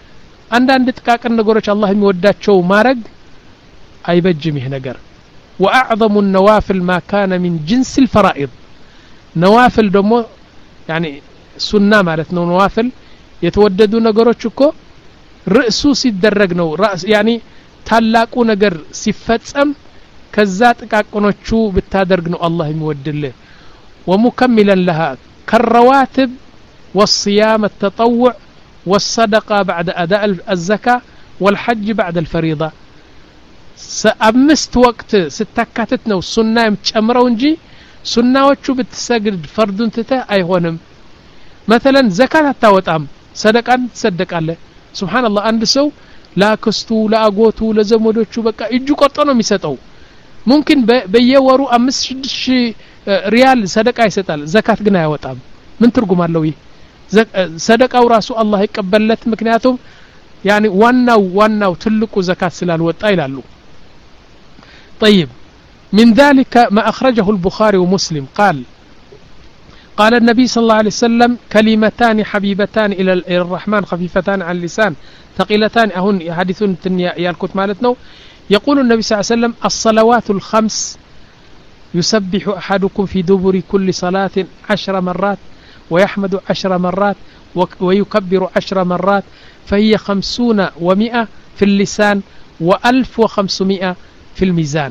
አንዳንድ ጥቃቅን ነገሮች አላህ የሚወዳቸው ማረግ አይበጅም ይሄ ነገር واعظم النوافل ما كان من جنس الفرائض نوافل ደሞ يعني ሱና ማለት ነው ነዋፍል የተወደዱ ነገሮች እኮ ርዕሱ ሲደረግ ነው يعني ታላቁ ነገር ሲፈጸም ከዛ ጥቃቅኖቹ ብታደርግ ነው አላህ የሚወድልህ ومكملا لها كالرواتب والصيام التطوع والصدقة بعد أداء الزكاة والحج بعد الفريضة سأمست وقت ستكاتت ነው ሱና የምትጨምረው እንጂ ሱናዎቹ ብትሰግድ ፈርዱን ትተህ አይሆንም مثلا زكاة አታወጣም ሰደቃን ትሰደቃለህ سبحان الله አንድ ሰው ላክስቱ ላጎቱ ለዘመዶቹ በቃ እጁ ቆርጦ ነው የሚሰጠው ممكن በየወሩ አምስት ስድስት ሪያል ሰደቃ ይሰጣል ዘካት ግን አያወጣም ምን ትርጉም አለው ይሄ ሰደቃው ራሱ አላህ ይቀበልለት ምክንያቱም يعني ዋናው ዋናው ትልቁ ዘካት ስላልወጣ ይላሉ طيب من ذلك ما أخرجه البخاري ومسلم قال قال النبي صلى الله عليه وسلم كلمتان حبيبتان إلى الرحمن خفيفتان على اللسان ثقيلتان أهن حديث يالكت مالتنا يقول النبي صلى الله عليه وسلم الصلوات الخمس يسبح أحدكم في دبر كل صلاة عشر مرات ويحمد عشر مرات ويكبر عشر مرات فهي خمسون ومئة في اللسان وألف وخمسمائة في الميزان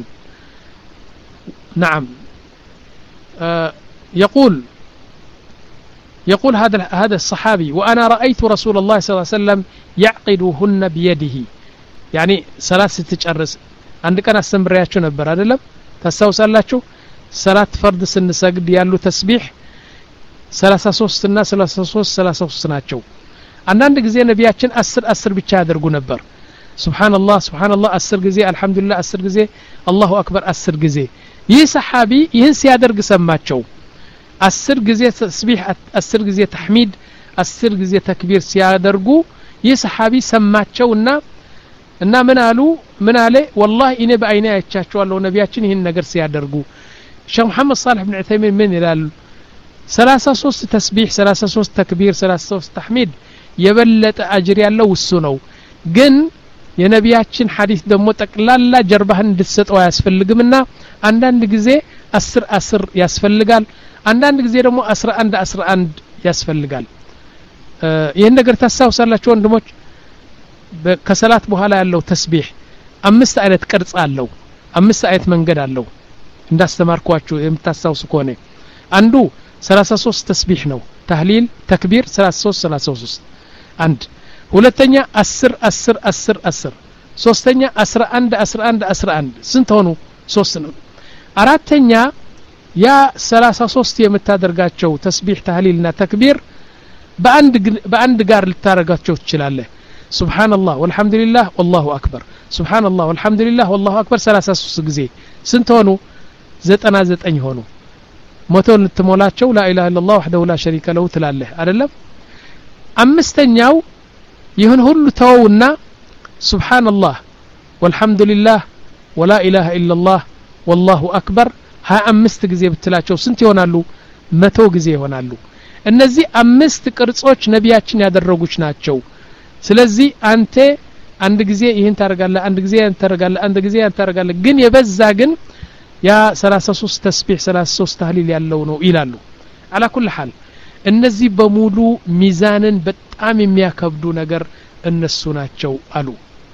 نعم آه يقول يقول هذا هذا الصحابي وأنا رأيت رسول الله صلى الله عليه وسلم يعقدهن بيده يعني صلاة ستجرس عندك أنا استمرياتشو نبر هذا لم تستوصلاتشو صلاة فرد سن سجد يالو تسبيح ثلاثة صوص الناس ثلاثة صوص ثلاثة صوص ناتشو عندنا ጊዜ ነቢያችን አስር አስር ብቻ ያደርጉ ነበር سبحان الله سبحان الله አስር ጊዜ الحمد لله አስር ጊዜ الله أكبر አስር ጊዜ ይህ ሰሃቢ ይህን ሲያደርግ ሰማቸው አስር ጊዜ ተስቢህ አስር ጊዜ ተህሚድ አስር ጊዜ ተክቢር ሲያደርጉ ይህ ሰሃቢ ሰማቸውና እና ምን አሉ ምን አለ والله እኔ በአይኔ አይቻቸዋለሁ ነቢያችን ይህን ነገር ሲያደርጉ ሼህ መሐመድ صالح بن عثيمين ምን ይላል ثلاثة صوص تسبيح ثلاثة صوص تكبير ثلاثة صوص تحميد የበለጠ አጅር ያለው እሱ ነው ግን የነቢያችን ሐዲስ ደግሞ ጠቅላላ ጀርባህን እንድትሰጠው ያስፈልግምና አንዳንድ ጊዜ አስር አስር ያስፈልጋል አንዳንድ ጊዜ ደግሞ አስራ አንድ አስራ አንድ ያስፈልጋል ይሄን ነገር ታሳውሳላችሁ ወንድሞች ከሰላት በኋላ ያለው ተስቢህ አምስት አይነት ቅርጽ አለው አምስት አይነት መንገድ አለው እንዳስተማርኳችሁ የምታሳውሱ ከሆነ አንዱ ثلاثة صوص ተስቢህ ነው ተህሊል ተክቢር ثلاثة صوص ثلاثة صوص አንድ ሁለተኛ አስር አስር አስር አስር ሶስተኛ አስራ አንድ አስራ አንድ አስራ አንድ ስንት ሆኑ ሶስት ነው አራተኛ ያ ثلاثة صوص የምታደርጋቸው ተስቢህ ተህሊልና ተክቢር በአንድ በአንድ ጋር ልታረጋቸው ትችላለህ سبحان الله والحمد لله والله أكبر سبحان الله والحمد لله والله أكبر ثلاثة صوص ጊዜ ስንት ሆኑ ዘጠና ዘጠኝ ሆኑ ሞቶን ተሞላቸው لا إله إلا الله وحده لا شريك له ትላለህ አይደለም አምስተኛው ይሁን ሁሉ ተውና سبحان الله والحمد لله ولا إله إلا الله والله أكبر ها አምስት ጊዜ ብትላቸው ስንት ይሆናሉ መቶ ጊዜ ይሆናሉ እነዚህ አምስት ቅርጾች ነቢያችን ያደረጉች ናቸው ስለዚህ አንተ አንድ ጊዜ ይሄን ታረጋለህ አንድ ጊዜ ያን ታረጋለህ አንድ ጊዜ ያን ታረጋለህ ግን የበዛ ግን ያ ثلاثة صوص ተስቢህ ثلاثة صوص ተህሊል ያለው ነው ይላሉ على كل حال እነዚህ በሙሉ ሚዛንን በጣም የሚያከብዱ ነገር እነሱ ናቸው አሉ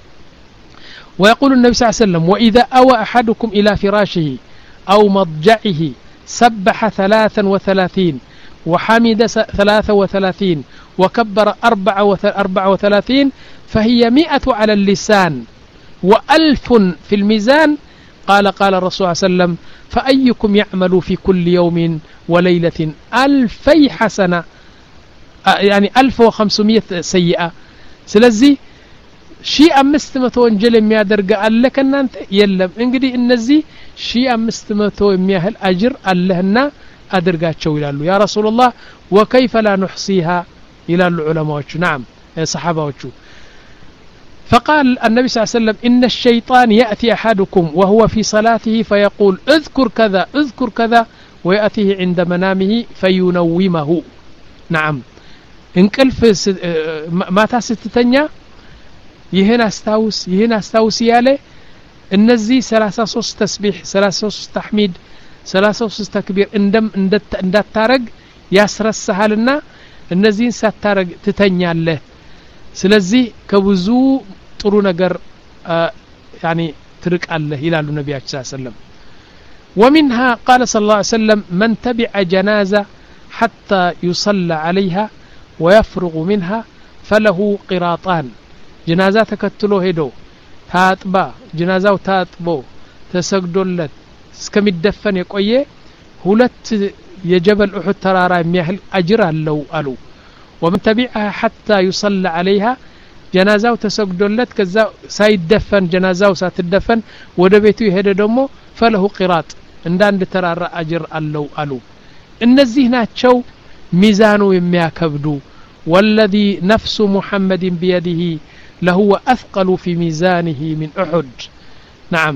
ويقول النبي صلى الله عليه وسلم وإذا أوى أحدكم إلى فراشه أو مضجعه سبح ثلاثا وثلاثين وحمد ثلاثة وثلاثين وكبر أربعة وثلاثين فهي مئة على اللسان وألف في الميزان قال قال الرسول صلى الله عليه وسلم فأيكم يعمل في كل يوم وليلة ألفي حسنة يعني ألف وخمسمائة سيئة سلزي شيء أمستمتو انجل የሚያደርግ አለ ከናንተ የለም እንግዲህ እነዚህ ሺህ አምስት መቶ የሚያህል አጅር አለህና አድርጋቸው ይላሉ ያ ረሱላህ وكيف لا نحصيها ይላሉ ዑለማዎቹ نعم صحابዎቹ فقال النبي صلى الله عليه وسلم إن الشيطان يأتي أحدكم وهو في صلاته فيقول اذكر كذا اذكر كذا ويأتيه عند منامه فينومه نعم انقلف ما تاستتنيا ይህን አስታውስ ይህን አስታውስ ያለ እነዚህ ሰላሳ ሶስት ተስቢህ ሰላሳ ሶስት ተህሚድ ሰላሳ ሶስት ተክቢር እንደም እንዳታረግ ያስረሳሃልና እነዚህን ሳታረግ ትተኛለህ ስለዚህ ከብዙ ጥሩ ነገር يعني ترقالله ይላሉ ነብያችን ሰለላሁ ዐለይሂ ወሰለም ومنها قال صلى الله عليه وسلم من تبع جنازة حتى يصلى عليها ويفرغ منها فله قراطان جنازة ተከትሎ ሄዶ ታጥባ جنازاው ታጥቦ ተሰግዶለት እስከሚደፈን የቆየ ሁለት የጀበል ኡሁድ ተራራ የሚያህል አጅር አለው አሉ ومن تبعها حتى يصلى عليها جنازاው ተሰግዶለት ከዛ ሳይደፈን جنازاው ሳትደፈን ወደ ቤቱ ይሄደ ደግሞ فله قراط እንዳንድ ተራራ አጅር አለው አሉ እነዚህ ናቸው ሚዛኑ የሚያከብዱ والذي نفس محمد بيده لهو أثقل في ميزانه من أحد نعم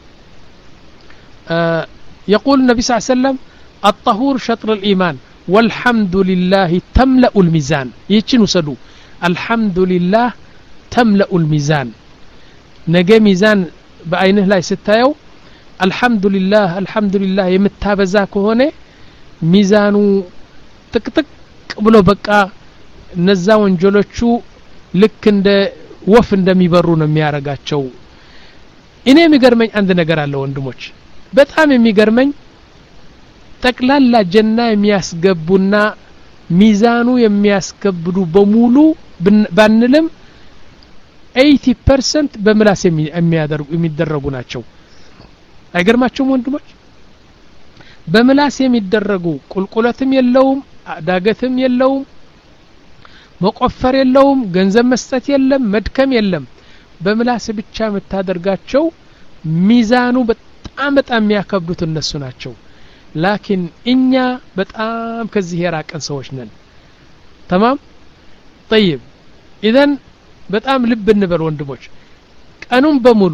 آه يقول النبي صلى الله عليه وسلم الطهور شطر الإيمان والحمد لله تملأ الميزان يتشنو سدو الحمد لله تملأ الميزان نجي ميزان بعينه لا يستايو الحمد لله الحمد لله يمتابزاك هنا ميزانو تك تك بلو بقى نزا ወንጀሎቹ ልክ እንደ ወፍ እንደሚበሩ ነው የሚያረጋቸው እኔ የሚገርመኝ አንድ ነገር አለ ወንድሞች በጣም የሚገርመኝ ጠቅላላ ጀና የሚያስገቡና ሚዛኑ የሚያስከብዱ በሙሉ ባንልም eighty percent በምላስ የሚያደርጉ የሚደረጉ ናቸው አይገርማችሁም ወንድሞች በምላስ የሚደረጉ ቁልቁለትም የለውም ዳገትም የለውም መቆፈር የለውም ገንዘብ መስጠት የለም መድከም የለም በምላስ ብቻ የምታደርጋቸው ሚዛኑ በጣም በጣም የሚያከብዱት እነሱ ናቸው ላኪን እኛ በጣም ከዚህ የራቀን ሰዎች ነን تمام طيب اذا በጣም ልብ እንበል ወንድሞች ቀኑን በሙሉ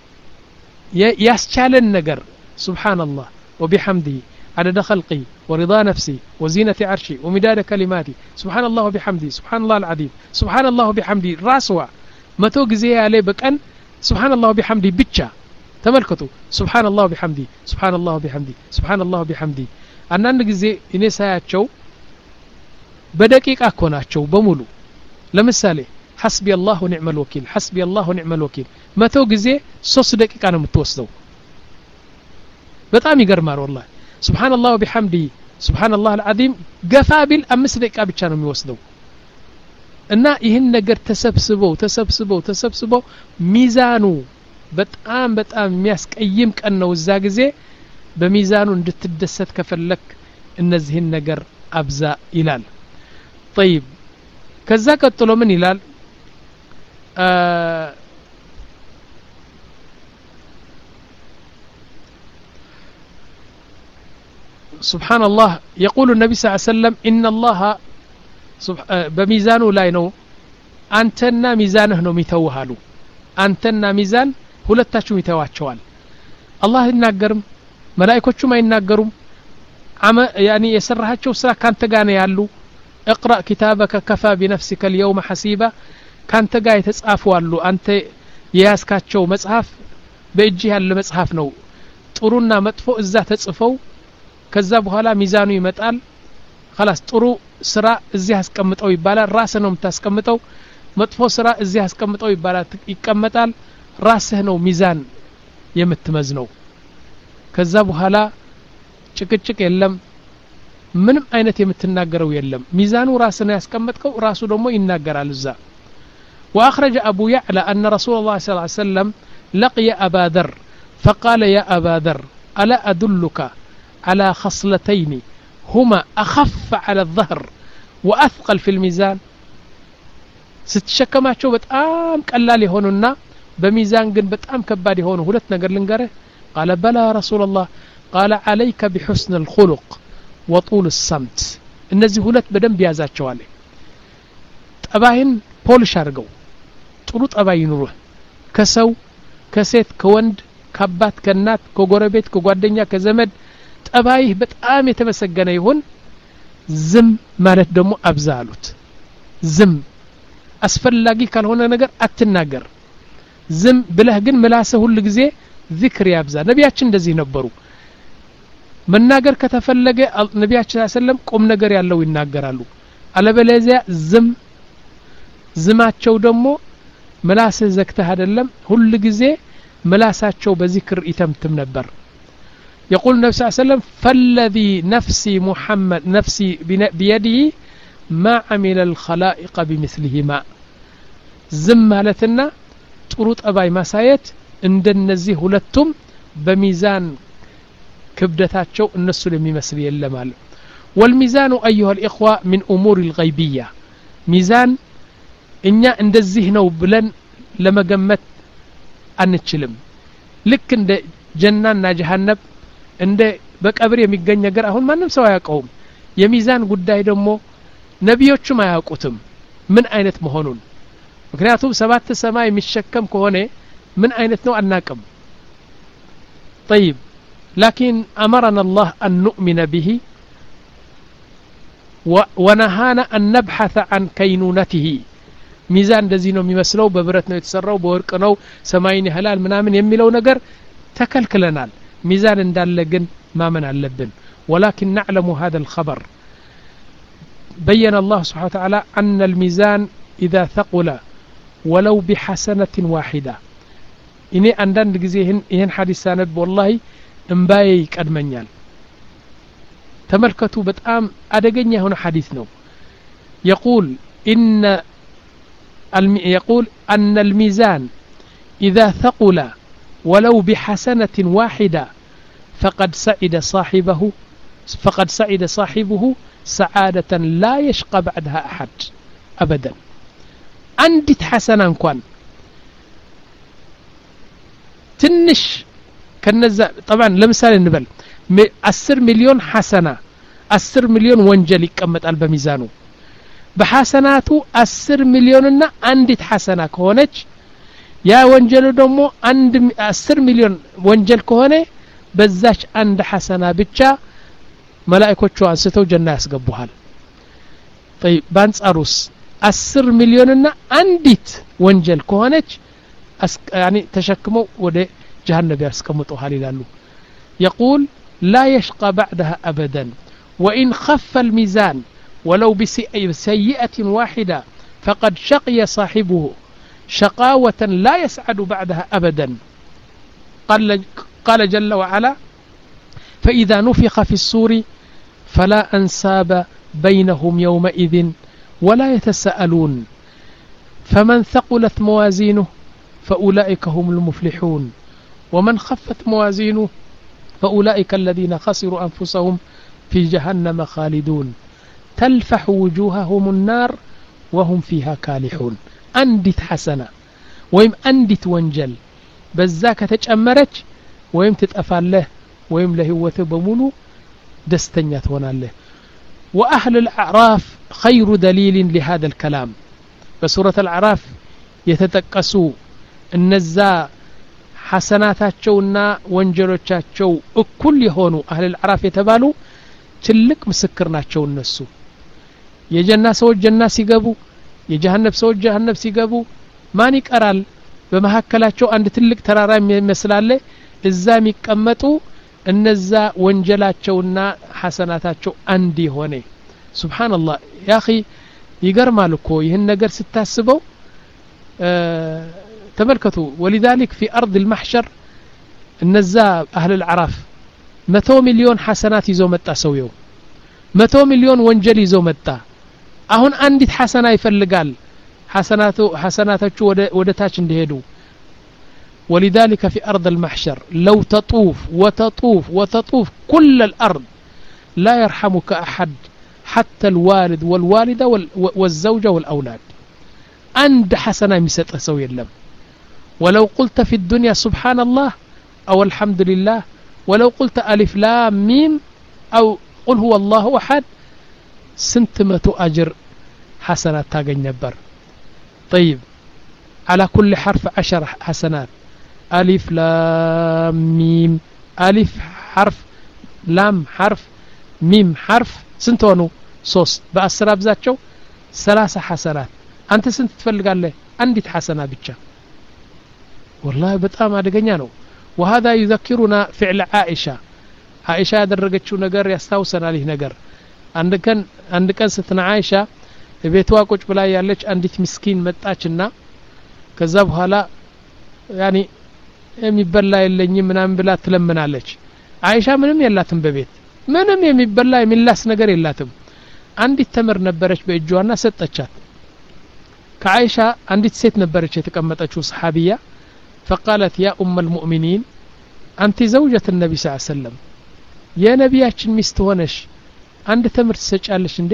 ያስቻለን ነገር ሱብሃንአላህ وبحمده عدد خلقه ورضا نفسي وزينة عرشي ومداد كلماتي سبحان الله وبحمده سبحان الله العظيم سبحان الله وبحمده راسوا متو غزي عليه بقن سبحان الله وبحمده بيتشا تملكتوا سبحان الله وبحمده سبحان الله وبحمده سبحان الله وبحمده አንዳንድ ጊዜ እኔ ሳያቸው በደቂቃ ኮናቸው በሙሉ ለምሳሌ حسبي الله ونعم الوكيل حسبي الله ونعم الوكيل متو غزي ሶስት ደቂቃ ነው የምትወስደው በጣም ይገርማል والله سبحان الله وبحمده سبحان الله العظيم قفابل أمس دقيقة ብቻ ነው የሚወስደው እና ይህን ነገር ተሰብስበው ተሰብስበው ተሰብስበው ሚዛኑ በጣም በጣም የሚያስቀይም ቀን ነው እዛ ጊዜ በሚዛኑ እንድትደሰት ከፈለክ እነዚህን ነገር አብዛ ይላል طيب ከዛ ቀጥሎ ምን ይላል سبحان الله يقول النبي صلى الله عليه وسلم إن الله بميزانه لا ينو أنتنا ميزانه نو ميتوهالو أنتنا ميزان ሁለታችሁ ይተዋቸዋል አላህ ይናገርም መላእክቶቹ ማይናገሩም አመ ያኒ የሰራሃቸው ስራ ካንተ ጋር ነው ያሉ اقرأ كتابك كفى بنفسك اليوم حسيبا ካንተ ጋር የተጻፉ አሉ አንተ የያዝካቸው መጽሐፍ በእጅህ ያለ መጽሐፍ ነው ጥሩና መጥፎ እዛ ተጽፈው ከዛ በኋላ ሚዛኑ ይመጣል خلاص ጥሩ ስራ እዚህ አስቀምጠው ይባላል ራስ ነው የምታስቀምጠው መጥፎ ስራ እዚህ አስቀምጠው ይባላል ይቀመጣል ራስህ ነው ሚዛን የምትመዝነው ከዛ በኋላ ጭቅጭቅ የለም ምንም አይነት የምትናገረው የለም ሚዛኑ ራስህ ነው ያስቀመጥከው ራሱ ደግሞ ይናገራል እዛ واخرج ابو يعلى ان رسول الله صلى الله عليه وسلم لقي ابا ذر فقال يا ابا ذر الا ادلك على خصلتين هما اخف على الظهر واثقل في الميزان ስትሸከማቸው በጣም ቀላል ይሆኑና በሚዛን ግን በጣም ከባድ ይሆኑ ሁለት ነገር ልንገርህ قال بلى رسول الله قال عليك بحسن الخلق وطول الصمت እነዚህ ሁለት በደንብ ያዛቸዋል ጠባይን ፖሊሽ አድርገው ጥሩ ጠባይ ይኑርህ ከሰው ከሴት ከወንድ ከአባት ከእናት ከጎረቤት ከጓደኛ ከዘመድ ጠባይህ በጣም የተመሰገነ ይሁን ዝም ማለት ደግሞ አብዛ አሉት ዝም አስፈላጊ ካልሆነ ነገር አትናገር ዝም ብለህ ግን ምላስህ ሁሉ ጊዜ ዚክር ያብዛ ነቢያችን እንደዚህ ነበሩ መናገር ከተፈለገ ነቢያችን ሰለላሁ ዐለይሂ ወሰለም ቁም ነገር ያለው ይናገራሉ አለበለዚያ ዝም ዝማቸው ደግሞ ምላስህ ዘክተህ አይደለም ሁሉ ጊዜ ምላሳቸው በዚክር ይተምትም ነበር يقول النبي صلى الله عليه وسلم فالذي نفسي محمد نفسي بيده ما عمل الخلائق بمثلهما ዝም ማለትና ጥሩ ጠባይ ማሳየት እንደነዚህ ሁለቱም በሚዛን ክብደታቸው እነሱን የሚመስል የለም አለ والميزان ايها الاخوه من امور الغيبيه ሚዛን እኛ እንደዚህ ነው ብለን ለመገመት አንችልም ልክ እንደ ጀናና ጀሃነም እንደ በቀብር የሚገኝ ነገር አሁን ማንም ሰው አያውቀውም የሚዛን ጉዳይ ደግሞ ነቢዮቹም አያውቁትም ምን አይነት መሆኑን ምክንያቱም ሰባት ሰማይ የሚሸከም ከሆነ ምን አይነት ነው አናቅም طيب لكن امرنا الله ان نؤمن به ونهانا ان نبحث عن كينونته ሚዛን እንደዚህ ነው የሚመስለው በብረት ነው የተሰራው በወርቅ ነው ሰማይን ይህላል ምናምን የሚለው ነገር ተከልክለናል ሚዛን እንዳለ ግን ማመን አለብን ولكن نعلم هذا الخبر بين الله سبحانه وتعالى أن الميزان إذا ثقل ولو بحسنة واحدة إني عندنا جزيهن إهن حديث سند والله إمباي كدمنيال تملكتوا بتأم أدقني هنا حديثنا يقول إن يقول أن الميزان إذا ثقل ولو بحسنة واحدة فقد سعد صاحبه فقد سعد صاحبه سعادة لا يشقى بعدها أحد أبدا عندت حسنة انكوان تنش كنزا طبعا لمثال نبل عشر مليون حسنة عشر مليون وانجل يكمت قلب ميزانه بحسناته عشر مليوننا عندت حسنة كونج يا وانجل دمو عند عشر مليون وانجل كونه بزاش عند حسنة بتشا ملائكوቹ አንስተው ጀና ያስገቡሃል طيب ባንጻሩስ عشر ሚሊዮንና አንዲት ወንጀል ከሆነች يعني ተሸክመው ወደ ጀሃነም ያስቀምጡሃል ይላሉ يقول لا يشقى بعدها ابدا وان خف الميزان ولو بسيئة واحدة فقد شقي صاحبه شقاوة لا يسعد بعدها ابدا قال قال جل وعلا فإذا نفخ في الصور فلا أنساب بينهم يومئذ ولا يتساءلون فمن ثقلت موازينه فأولئك هم المفلحون ومن خفت موازينه فأولئك الذين خسروا أنفسهم في جهنم خالدون تلفح وجوههم النار وهم فيها كالحون أندت حسنة ويم أندت وانجل بزاك تجأمرج ويم تتأفال له ويم لهوته بمولو دستنيات وناله وأهل الأعراف خير دليل لهذا الكلام بسورة الأعراف يتتكسوا النزا حسناتاتشونا وانجلوتشاتشو እኩል የሆኑ أهل الأعراف يتبالو ትልቅ ምስክርናቸው እነሱ የጀና ሰዎች ጀና ሲገቡ የጀሃነም ሰዎች ጀሃነም ሲገቡ ማን ይቀራል በመሐከላቸው አንድ ትልቅ ተራራ የሚመስላለ እዛ የሚቀመጡ እነዛ ወንጀላቸውና ሐሰናታቸው አንድ ሆነ ሱብሃንአላህ ያ اخي ይገርማል እኮ ይሄን ነገር ስታስበው ተመልከቱ ولذلك في ارض المحشر እነዛ اهل العراف መቶ ሚሊዮን ሐሰናት ይዞ መጣ ሰውየው መቶ ሚሊዮን ወንጀል ይዞ መጣ አሁን አንዲት ሐሰና ይፈልጋል ሐሰናቱ ሐሰናታቹ ወደ ወደ ታች እንዲሄዱ ولذلك في أرض المحشر لو تطوف وتطوف وتطوف كل الأرض لا يرحمك أحد حتى الوالد والوالدة والزوجة والأولاد عند حسنة مسيطة سوي اللم ولو قلت في الدنيا سبحان الله أو الحمد لله ولو قلت ألف لام ميم أو قل هو الله أحد سنتمة أجر حسنات تاقن نبر طيب على كل حرف عشر حسنات ألف لام ميم ألف حرف لام حرف ميم حرف سنتونو صوص بأسر أبزاتشو ثلاثة حسنات አንተ ስንት ትፈልጋለህ አንዲት ሐሰና ብቻ والله በጣም አደገኛ ነው وهذا يذكرنا فعل عائشة عائشة ያደረገችው ነገር ያስታውሰናል ይህ ነገር አንድ ቀን አንድ ቀን ስትና አይሻ ቤቷ ቁጭ ብላ ያለች አንዲት ምስኪን መጣችና ከዛ በኋላ ያኒ የሚበላ የለኝም ምናምን ብላ ትለምናለች አይሻ ምንም የላትም በቤት ምንም የሚበላ የሚላስ ነገር የላትም አንዲት ተምር ነበረች በእጇና ሰጠቻት ከአይሻ አንዲት ሴት ነበረች የተቀመጠችው ሰሃቢያ فقالت يا ام المؤمنين انت زوجة النبي صلى الله عليه وسلم يا نبيያችን ሚስት ሆነሽ አንድ ተምር ትሰጫለሽ እንዴ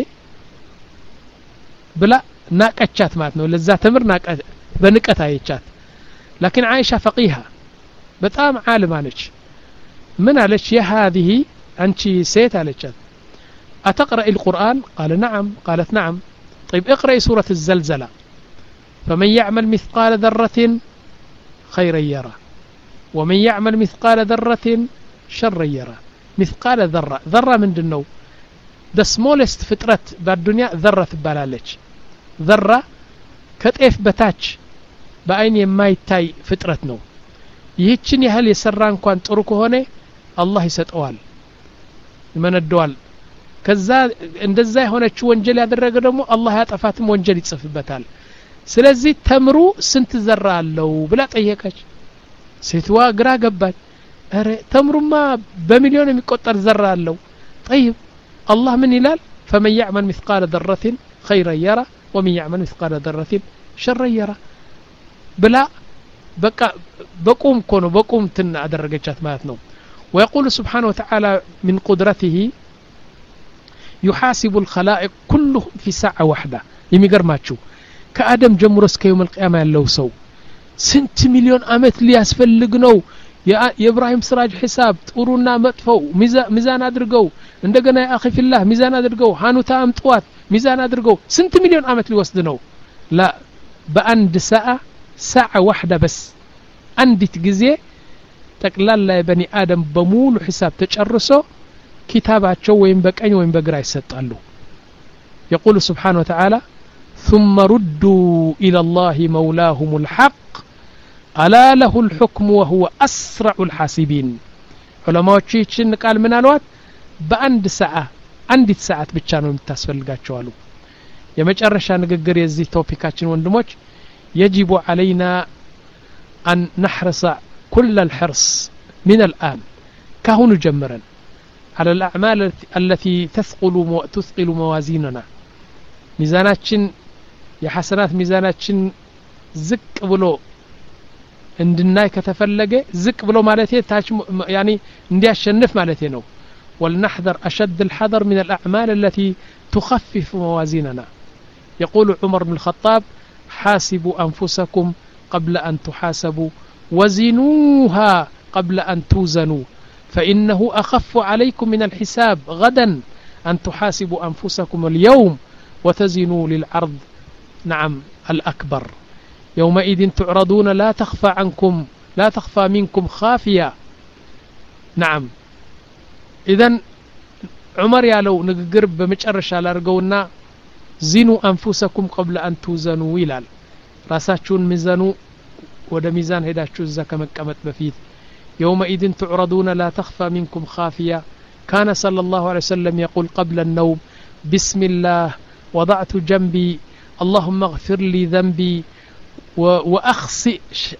ብላ ናቀቻት ማለት ነው ለዛ ተምር ናቀ በንቀት አይቻት لكن عائشة فقيهة በጣም ዓሊማ ነች ምን አለች يا هذه انت سيت አለቻት أتقرأ القرآن قال نعم قالت نعم طيب اقرأي سورة الزلزلة فمن يعمل مثقال ذرة خيرا يرى ومن يعمل مثقال ذرة شرا يرى مثقال ذرة ذرة من دنو the smallest ፍጥረት በዱንያ ذرة ትባላለች ذرة ከጤፍ በታች በአይን የማይታይ ፍጥረት ነው ይህችን ያህል የሰራ እንኳን ጥሩ ከሆነ አላህ ይሰጠዋል ይመነደዋል ከዛ እንደዛ የሆነች ወንጀል ያደረገ ደግሞ አላህ ያጠፋትም ወንጀል ይጽፍበታል ስለዚህ ተምሩ ስንት ዘራ አለው ብላ ጠየቀች ሴትዋ ግራ ገባች አረ ተምሩማ በሚሊዮን የሚቆጠር ዘራ አለው طيب الله من ይላል فمن يعمل مثقال ذرة خيرا يرى ومن يعمل مثقال ذرة شرا يرى بلا بقى بقوم كونو بقوم تن ادرجات ማለት ነው ويقول سبحانه وتعالى من قدرته يحاسب الخلائق كلهم في ساعة واحدة የሚገርማችሁ ከአደም ጀምሮ እስከ يوم القيامة ያለው ሰው ስንት ሚሊዮን አመት ሊያስፈልግ ነው የኢብራሂም ስራጅ ሒሳብ ጥሩና መጥፈው ሚዛን አድርገው እንደገና ያ اخي في الله ሚዛን አድርገው ሃኑታ አምጥዋት ሚዛን አድርገው ስንት ሚሊዮን አመት ሊወስድ ነው لا በአንድ ሰዓ ساعة واحدة بس አንዲት ጊዜ ጠቅላላ የበኒ አደም በሙሉ ሒሳብ ተጨርሶ ኪታባቸው ወይም በቀኝ ወይም በግራ ይሰጣሉ يقول سبحانه وتعالى ثم ردوا إلى الله مولاهم الحق ألا له الحكم وهو أسرع الحاسبين علماء قال من الوقت بأند ساعة عندت ساعة بتشانو متاسفلقاتشو አሉ የመጨረሻ ንግግር የዚህ ቶፒካችን ወንድሞች يجب علينا أن نحرص كل الحرص من الآن كهون جمرا على الأعمال التي تثقل تثقل موازيننا ميزاناتችን የሐሰናት ሚዛናችን ዝቅ ብሎ እንድናይ ከተፈለገ ዝቅ ብሎ ማለት ታች يعني እንዲያሸንፍ ማለት ነው ولنحذر أشد الحذر من الأعمال التي تخفف موازيننا يقول عمر بن الخطاب حاسبوا أنفسكم قبل أن تحاسبوا وزنوها قبل أن توزنوا فإنه أخف عليكم من الحساب غدا أن تحاسبوا أنفسكم اليوم وتزنوا للعرض نعم الأكبر يومئذ تعرضون لا تخفى عنكم لا تخفى منكم خافية نعم إذن عمر يالو نقرب بمجرش على رقونا زنوا أنفسكم قبل أن توزنوا ويلال راساتشون ميزانو ودا ميزان هداشو الزكاة مكامت بفيت يومئذ تعرضون لا تخفى منكم خافية كان صلى الله عليه وسلم يقول قبل النوم بسم الله وضعت جنبي اللهم اغفر لي ذنبي وأخسئ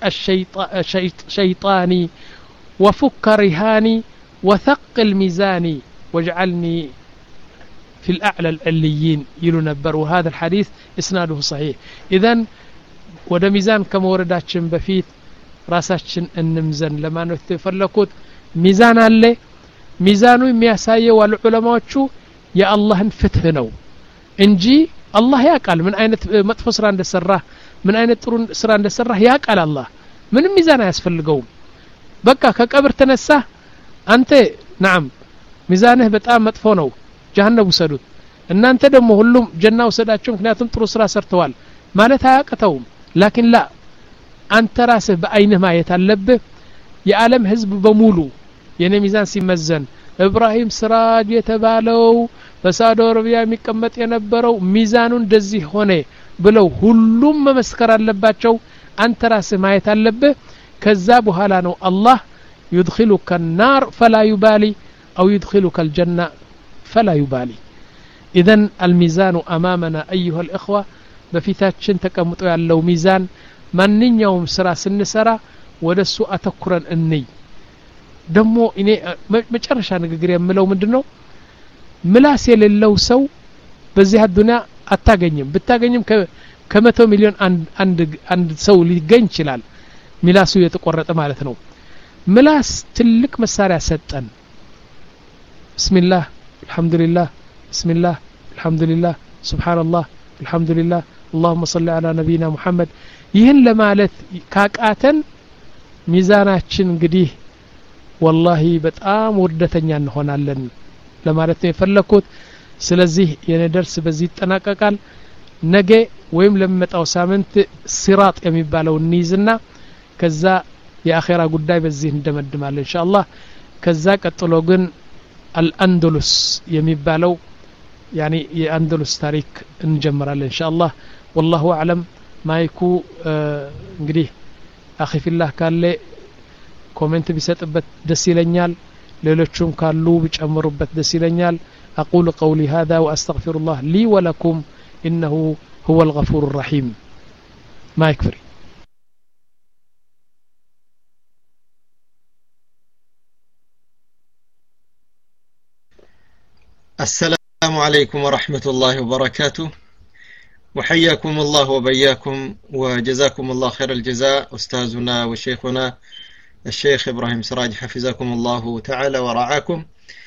شيطاني وفك رهاني وثقل ميزاني واجعلني في الأعلى العليين يلنبر وهذا الحديث إسناده صحيح إذن وده ميزان كما ورداتشن بفيت راساتشن النمزن لما نتفلكوت ميزان اللي ميزانو يمياسايه والعلماء شو يا الله انفتح نو انجي الله يقال من اين مطفو سرا እንደሰራህ من اين ጥሩ ስራ እንደሰራህ ያቃል الله ምንም ሚዛን አያስፈልገውም በቃ ከቀብር ተነሳህ አንተ نعم ሚዛንህ በጣም መጥፎ ነው ጀሃነም ወሰዱት እናንተ ደግሞ ሁሉም ጀና ወሰዳችሁ ምክንያቱም ጥሩ ስራ ሰርተዋል ማለት አያቀተውም لكن لا አንተ ራስህ በአይንህ ማየት አለብህ የዓለም ህዝብ በሙሉ የኔ ሚዛን ሲመዘን ኢብራሂም ስራጅ የተባለው በሳውዲ አረቢያ የሚቀመጥ የነበረው ሚዛኑ እንደዚህ ሆነ ብለው ሁሉም መመስከር አለባቸው አንተ ራስህ ማየት አለብህ ከዛ በኋላ ነው አላህ يدخلك النار فلا يبالي أو يدخلك الجنة فلا يبالي إذن الميزان أمامنا أيها الإخوة بفتاتشن تكمتو ያለው ሚዛን ማንኛውም ስራ ስንሰራ ወደሱ አተኩረን እንይ ደሞ እኔ መጨረሻ ንግግር የምለው ምንድነው ምላስ የሌለው ሰው በዚህ አዱንያ አታገኝም ብታገኝም ከመቶ ሚሊዮን አንድ አንድ ሰው ሊገኝ ይችላል ምላሱ የተቆረጠ ማለት ነው ምላስ ትልቅ መሳሪያ ሰጠን ብስሚላህ አልহামዱሊላህ ብስሚላህ አልহামዱሊላህ ሱብሃንአላህ አልহামዱሊላህ اللهم صل على نبينا محمد ይህን ለማለት ካቃተን ሚዛናችን እንግዲህ والله በጣም ወርደተኛ እንሆናለን ለማለት ነው የፈለኩት ስለዚህ የኔ ደርስ በዚህ ተጠናቀቃል ነገ ወይም ለመጣው ሳምንት ሲራጥ የሚባለው ንይዝና ከዛ የአኺራ ጉዳይ በዚህ እንደመድማለን ኢንሻአላህ ከዛ ቀጥሎ ግን አልአንደሉስ የሚባለው يعني የአንደሉስ ታሪክ እንጀምራለን ኢንሻአላህ والله اعلم ማይኩ እንግዲህ አኺ ፊላህ ካለ ኮሜንት ቢሰጥበት ደስ ይለኛል ሌሎችም ካሉ ቢጨምሩበት ደስ ይለኛል اقول قولي هذا واستغفر الله لي ولكم انه هو الغفور الرحيم ما يكفي السلام عليكم ورحمة الله وبركاته وحياكم الله وبياكم وجزاكم الله خير الجزاء أستاذنا وشيخنا الشيخ إبراهيم سراج حفظكم الله تعالى ورعاكم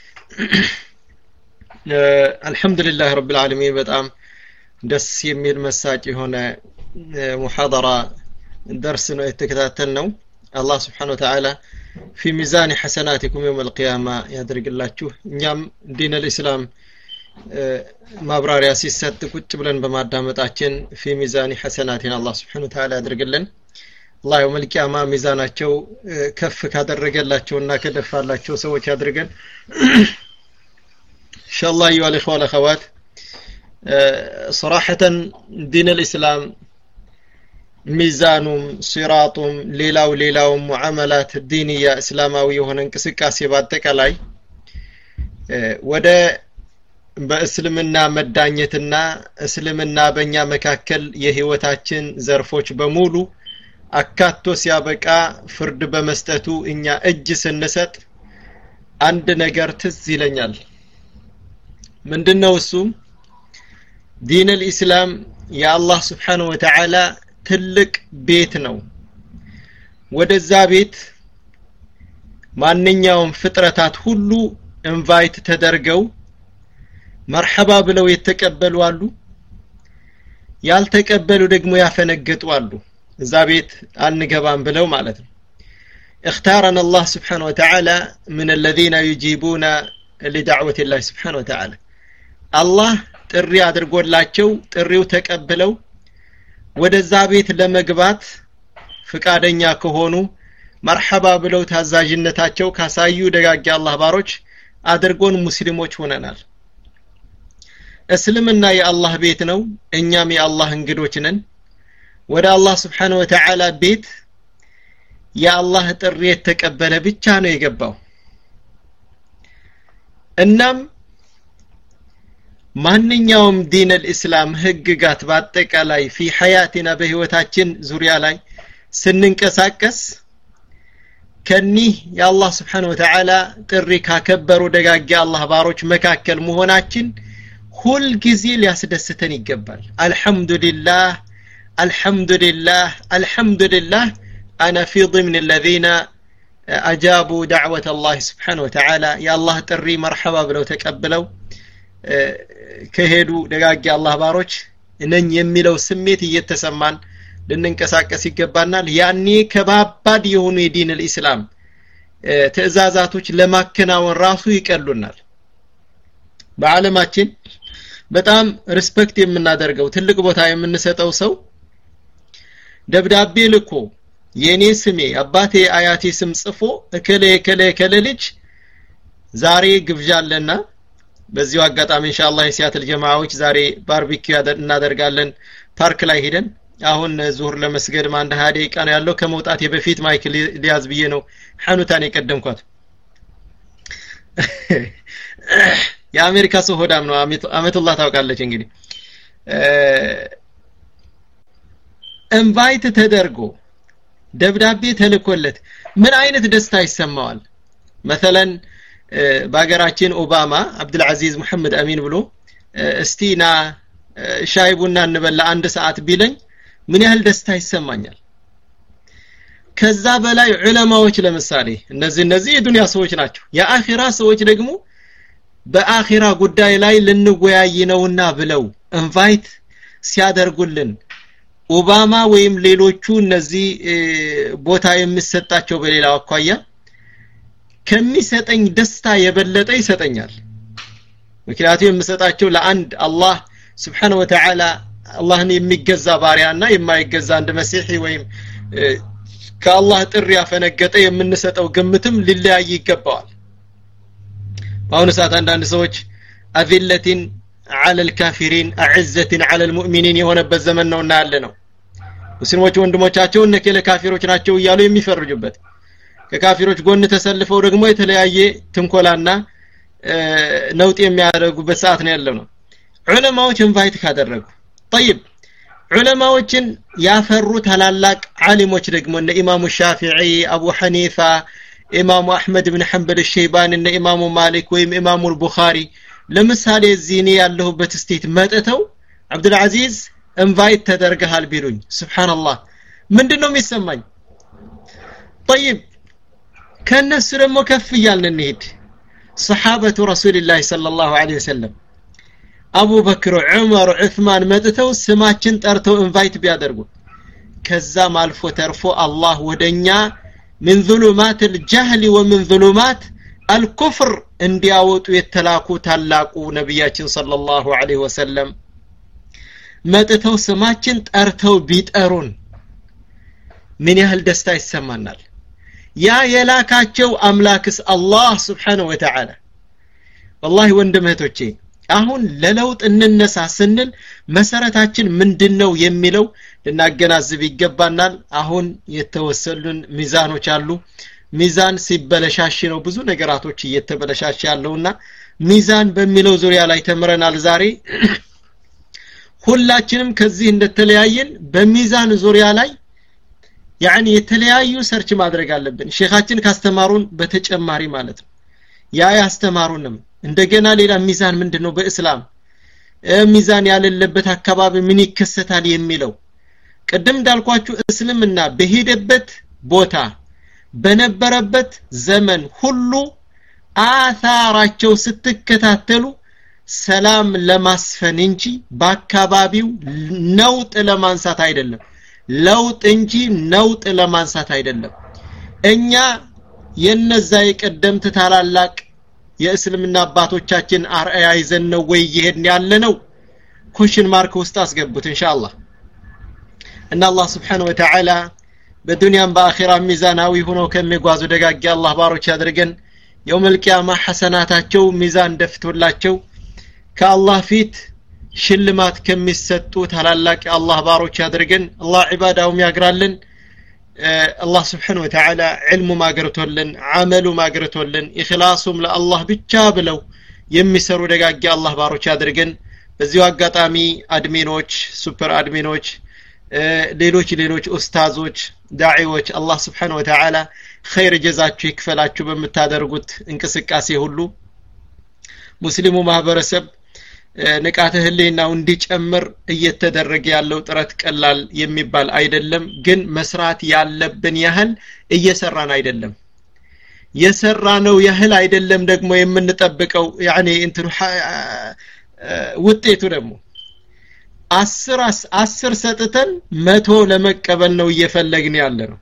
الحمد لله رب العالمين بتأم دس يميل مساجي هنا محاضرة درسنا اتكتاتنا الله سبحانه وتعالى في ميزان حسناتكم يوم القيامة يدرك الله شو نعم دين الإسلام ما برار ياسيسات كتبلن بمادامتاችን في ميزان حسناتنا الله سبحانه وتعالى يدرك لنا الله يوم القيامة ميزاناቸው ከፍ ካደረገላቸውና ከደፋላቸው ሰዎች ያድርገን إن شاء الله أيها الإخوة والأخوات صراحة دين الإسلام ميزانهم صراطهم ليلاو ليلاو معاملات دينية إسلامية هنا انكسكاسي باتكالاي وده بإسلامنا مدانيتنا إسلامنا بنيا مكاكل يهوتاችን ዘርፎች በሙሉ አካቶ ሲያበቃ ፍርድ በመስጠቱ እኛ እጅ ስንሰጥ አንድ ነገር ትዝ ይለኛል ምንድነው እሱ ዲን الإسلام يا الله سبحانه وتعالى ትልቅ ቤት ነው ወደዛ ቤት ማንኛውም ፍጥረታት ሁሉ ኢንቫይት ተደርገው መርሐባ ብለው የተቀበሉ አሉ ያልተቀበሉ ደግሞ ያፈነገጡ አሉ እዛ ቤት አንገባም ብለው ማለት ነው اختارنا الله سبحانه وتعالى من الذين يجيبون لدعوة الله سبحانه وتعالى الله ጥሪ አድርጎላቸው ጥሪው ተቀበለው ወደዛ ቤት ለመግባት ፍቃደኛ ከሆኑ መርሐባ ብለው ታዛዥነታቸው ካሳዩ ደጋግ አላህ ባሮች አድርጎን ሙስሊሞች ሆነናል እስልምና የአላህ ቤት ነው እኛም የአላህ እንግዶች ነን ወደ አላህ Subhanahu Wa Ta'ala ቤት የአላህ ጥሪ የተቀበለ ብቻ ነው የገባው እናም ማንኛውም ዲን الاسلام ህግጋት በአጠቃላይ في حياتنا በህይወታችን ዙሪያ ላይ ስንንቀሳቀስ ከኒህ የአላህ Subhanahu Wa Ta'ala ጥሪ ካከበሩ ደጋግ አላህ ባሮች መካከል መሆናችን ሁሉ ጊዜ ሊያስደስተን ይገባል አልহামዱሊላህ አልহামዱሊላህ አልহামዱሊላህ انا في ضمن الذين اجابوا دعوة الله سبحانه وتعالى يا الله ጥሪ مرحبا ብለው ተቀበለው ከሄዱ ደጋግ አላህ ባሮች እነኝ የሚለው ስሜት እየተሰማን ልንንቀሳቀስ ይገባናል ያኔ ከባባድ የሆኑ የዲን الاسلام ትእዛዛቶች ለማከናወን ራሱ ይቀሉናል በዓለማችን በጣም ሪስፔክት የምናደርገው ትልቅ ቦታ የምንሰጠው ሰው ደብዳቤ ልኮ የኔ ስሜ አባቴ አያቴ ስም ጽፎ እከለ እከለ እከለ ልጅ ዛሬ ግብዣ አለና በዚሁ አጋጣሚ ኢንሻአላህ የሲያትል ጀማዓዎች ዛሬ ባርቢኪው እናደርጋለን ፓርክ ላይ ሄደን አሁን ዙህር ለመስገድ ማንደ ሃዲ ቀን ያለው ከመውጣት በፊት ማይክ ሊያዝ ብዬ ነው ሐኑታን የቀደምኳት የአሜሪካ ሰው ሆዳም ነው አመቱላህ ታውቃለች እንግዲህ ኢንቫይት ተደርጎ ደብዳቤ ተልኮለት ምን አይነት ደስታ ይሰማዋል مثلا በአገራችን ኦባማ አብዱል አዚዝ መሐመድ አሚን ብሎ እስቲና ሻይ ቡና እንበላ አንድ ሰዓት ቢለኝ ምን ያህል ደስታ ይሰማኛል ከዛ በላይ ዑለማዎች ለምሳሌ እነዚህ እነዚህ የዱንያ ሰዎች ናቸው የአኺራ ሰዎች ደግሞ በአኺራ ጉዳይ ላይ ልንወያይ ነውና ብለው ኢንቫይት ሲያደርጉልን ኦባማ ወይም ሌሎቹ እነዚህ ቦታ የሚሰጣቸው በሌላው አኳያ ከሚሰጠኝ ደስታ የበለጠ ይሰጠኛል ምክንያቱም የምሰጣቸው ለአንድ አላህ Subhanahu wa ta'ala አላህን የሚገዛ ባሪያና የማይገዛ አንድ መሲሒ ወይም ከአላህ ጥሪ ያፈነገጠ የምንሰጠው ግምትም ሊለያይ ይገባዋል በአሁኑ ሰዓት አንዳንድ ሰዎች አዚለቲን على الكافرين اعزة على المؤمنين የሆነበት ዘመን ነውና ያለ ነው ሙስሊሞች ወንድሞቻቸው እነከ ለካፊሮች ናቸው ይያሉ የሚፈርጁበት ከካፊሮች ጎን ተሰልፈው ደግሞ የተለያየ ትንኮላና ነውጥ የሚያደርጉበት ሰዓት ነው ያለው ነው ዑለማዎች ኢንቫይት ካደረጉ طيب ዑለማዎችን ያፈሩ ታላላቅ ዓሊሞች ደግሞ እነ ኢማሙ ሻፊዒ አቡ ሐኒፋ ኢማሙ አህመድ ኢብኑ ሐንበል الشيباني እነ ኢማሙ ማሊክ ወይም ኢማሙ البخاري ለምሳሌ ዚኒ ያለሁበት ስቴት መጥተው አብዱል አዚዝ ኢንቫይት ተደርገሃል ቢሉኝ ሱብሃንአላህ ምንድነው የሚሰማኝ طيب ከነሱ ደግሞ ከፍ ይያልን እንሄድ ሰሃበቱ ረሱልላህ ሰለላሁ ዐለይሂ ወሰለም አቡ በክር ዑመር ዑስማን መጥተው ስማችን ጠርተው ኢንቫይት ቢያደርጉ ከዛም አልፎ ተርፎ አላህ ወደኛ من ظلمات الجهل ومن ظلمات الكفر እንዲያወጡ የተላኩ ታላቁ ነብያችን ሰለላሁ ዐለይሂ ወሰለም መጥተው ስማችን ጠርተው ቢጠሩን ምን ያህል ደስታ ይሰማናል ያ የላካቸው አምላክስ አላህ Subhanahu Wa Ta'ala والله ወንድምቶቼ አሁን ለለውጥ እንነሳ ስንል መሰረታችን ምንድነው የሚለው ልናገናዝብ ይገባናል አሁን የተወሰሉን ሚዛኖች አሉ ሚዛን ሲበለሻሽ ነው ብዙ ነገራቶች እየተበለሻሽ ያለውና ሚዛን በሚለው ዙሪያ ላይ ተምረናል ዛሬ ሁላችንም ከዚህ እንደተለያየን በሚዛን ዙሪያ ላይ ያኒ የተለያዩ ሰርች ማድረግ አለብን ሼኻችን ካስተማሩን በተጨማሪ ማለት ነው ያ ያስተማሩንም እንደገና ሌላ ሚዛን ምንድነው በእስላም ሚዛን ያለለበት አካባቢ ምን ይከሰታል የሚለው ቀደም እንዳልኳችሁ እስልምና በሄደበት ቦታ በነበረበት ዘመን ሁሉ አታራቸው ስትከታተሉ ሰላም ለማስፈን እንጂ በአካባቢው ነውጥ ለማንሳት አይደለም ለውጥ እንጂ ነውጥ ለማንሳት አይደለም እኛ የነዛ የቀደምት ታላላቅ የእስልምና አባቶቻችን አርአያ ይዘን ነው ወይ ይሄን ያለነው ኩሽን ማርክ ውስጥ አስገቡት ኢንሻአላህ እና አላህ Subhanahu Wa Ta'ala በዱንያም በአኺራም ሚዛናዊ ሆኖ ከሚጓዙ ደጋግ አላህ ባሮች ያድርገን የውመል ቂያማ ሐሰናታቸው ሚዛን ደፍቶላቸው ከአላህ ፊት ሽልማት ከሚሰጡ ታላላቅ አላህ ባሮች ያድርገን አላህ ኢባዳውም ያግራልን አላህ Subhanahu Wa Ta'ala علم ማግረቶልን አመሉ ማግረቶልን ኢኽላሱም ለአላህ ብቻ ብለው የሚሰሩ ደጋግ አላህ ባሮች ያድርገን በዚሁ አጋጣሚ አድሚኖች ሱፐር አድሚኖች ሌሎች ሌሎች ኡስታዞች ዳዒዎች አላህ Subhanahu Wa Ta'ala ኸይር ጀዛችሁ ይክፈላችሁ በመታደርጉት እንቅስቃሴ ሁሉ ሙስሊሙ ማህበረሰብ ንቃተ ህሊናው እንዲጨምር እየተደረገ ያለው ጥረት ቀላል የሚባል አይደለም ግን መስራት ያለብን ያህል እየሰራን አይደለም የሰራነው ያህል አይደለም ደግሞ የምንጠብቀው ያኒ እንትኑ ውጤቱ ደግሞ አስር አስር ሰጥተን መቶ ለመቀበል ነው እየፈለግን ያለ ነው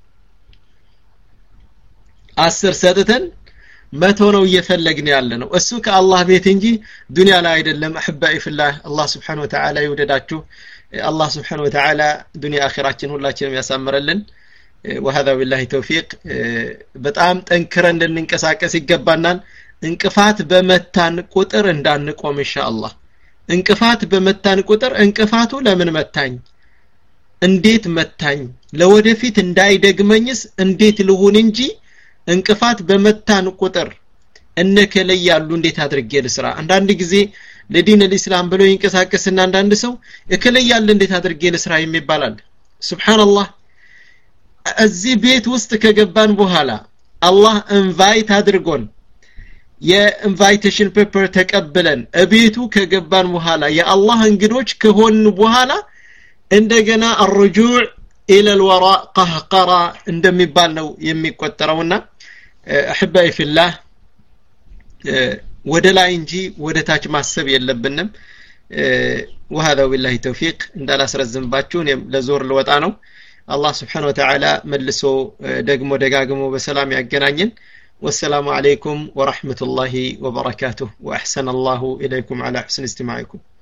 አስር ሰጥተን መቶ ነው እየፈለግን ያለ ነው እሱ ከአላህ ቤት እንጂ ዱንያ ላይ አይደለም አህባይ ፍላህ አላህ Subhanahu Wa Ta'ala ይወደዳችሁ አላህ Subhanahu Wa Ta'ala ዱንያ አኺራችን ሁላችንም ያሳምረልን وهذا بالله توفيق በጣም ጠንክረን እንድንቀሳቀስ ይገባናል እንቅፋት በመታን ቁጥር እንዳንቆም ኢንሻአላህ እንቅፋት በመታን ቁጥር እንቅፋቱ ለምን መታኝ እንዴት መታኝ ለወደፊት እንዳይደግመኝስ እንዴት ልሁን እንጂ እንቅፋት በመታን ቁጥር እነከለ ያሉ እንዴት አድርጌ ልስራ አንዳንድ ጊዜ ለዲን الاسلام ብሎ ይንቀሳቀስና አንዳንድ ሰው እከለ ያለ እንዴት አድርጌ ልስራ የሚባላል ሱብሃንአላህ እዚህ ቤት ውስጥ ከገባን በኋላ አላህ ኢንቫይት አድርጎን የኢንቫይቴሽን ፔፐር ተቀበለን እቤቱ ከገባን በኋላ የአላህ እንግዶች ከሆን በኋላ እንደገና الرجوع الى الوراء قهقرا እንደሚባል ነው የሚቆጠረውና احبائي في الله ወደ ላይ እንጂ ወደ ታች ማሰብ የለብንም وهذا بالله توفيق እንዳላስረዝምባችሁ እኔም ለዞር ልወጣ ነው الله سبحانه وتعالى መልሶ ደግሞ ደጋግሞ በሰላም ያገናኘን والسلام عليكم ورحمة الله وبركاته وأحسن الله إليكم على حسن استماعكم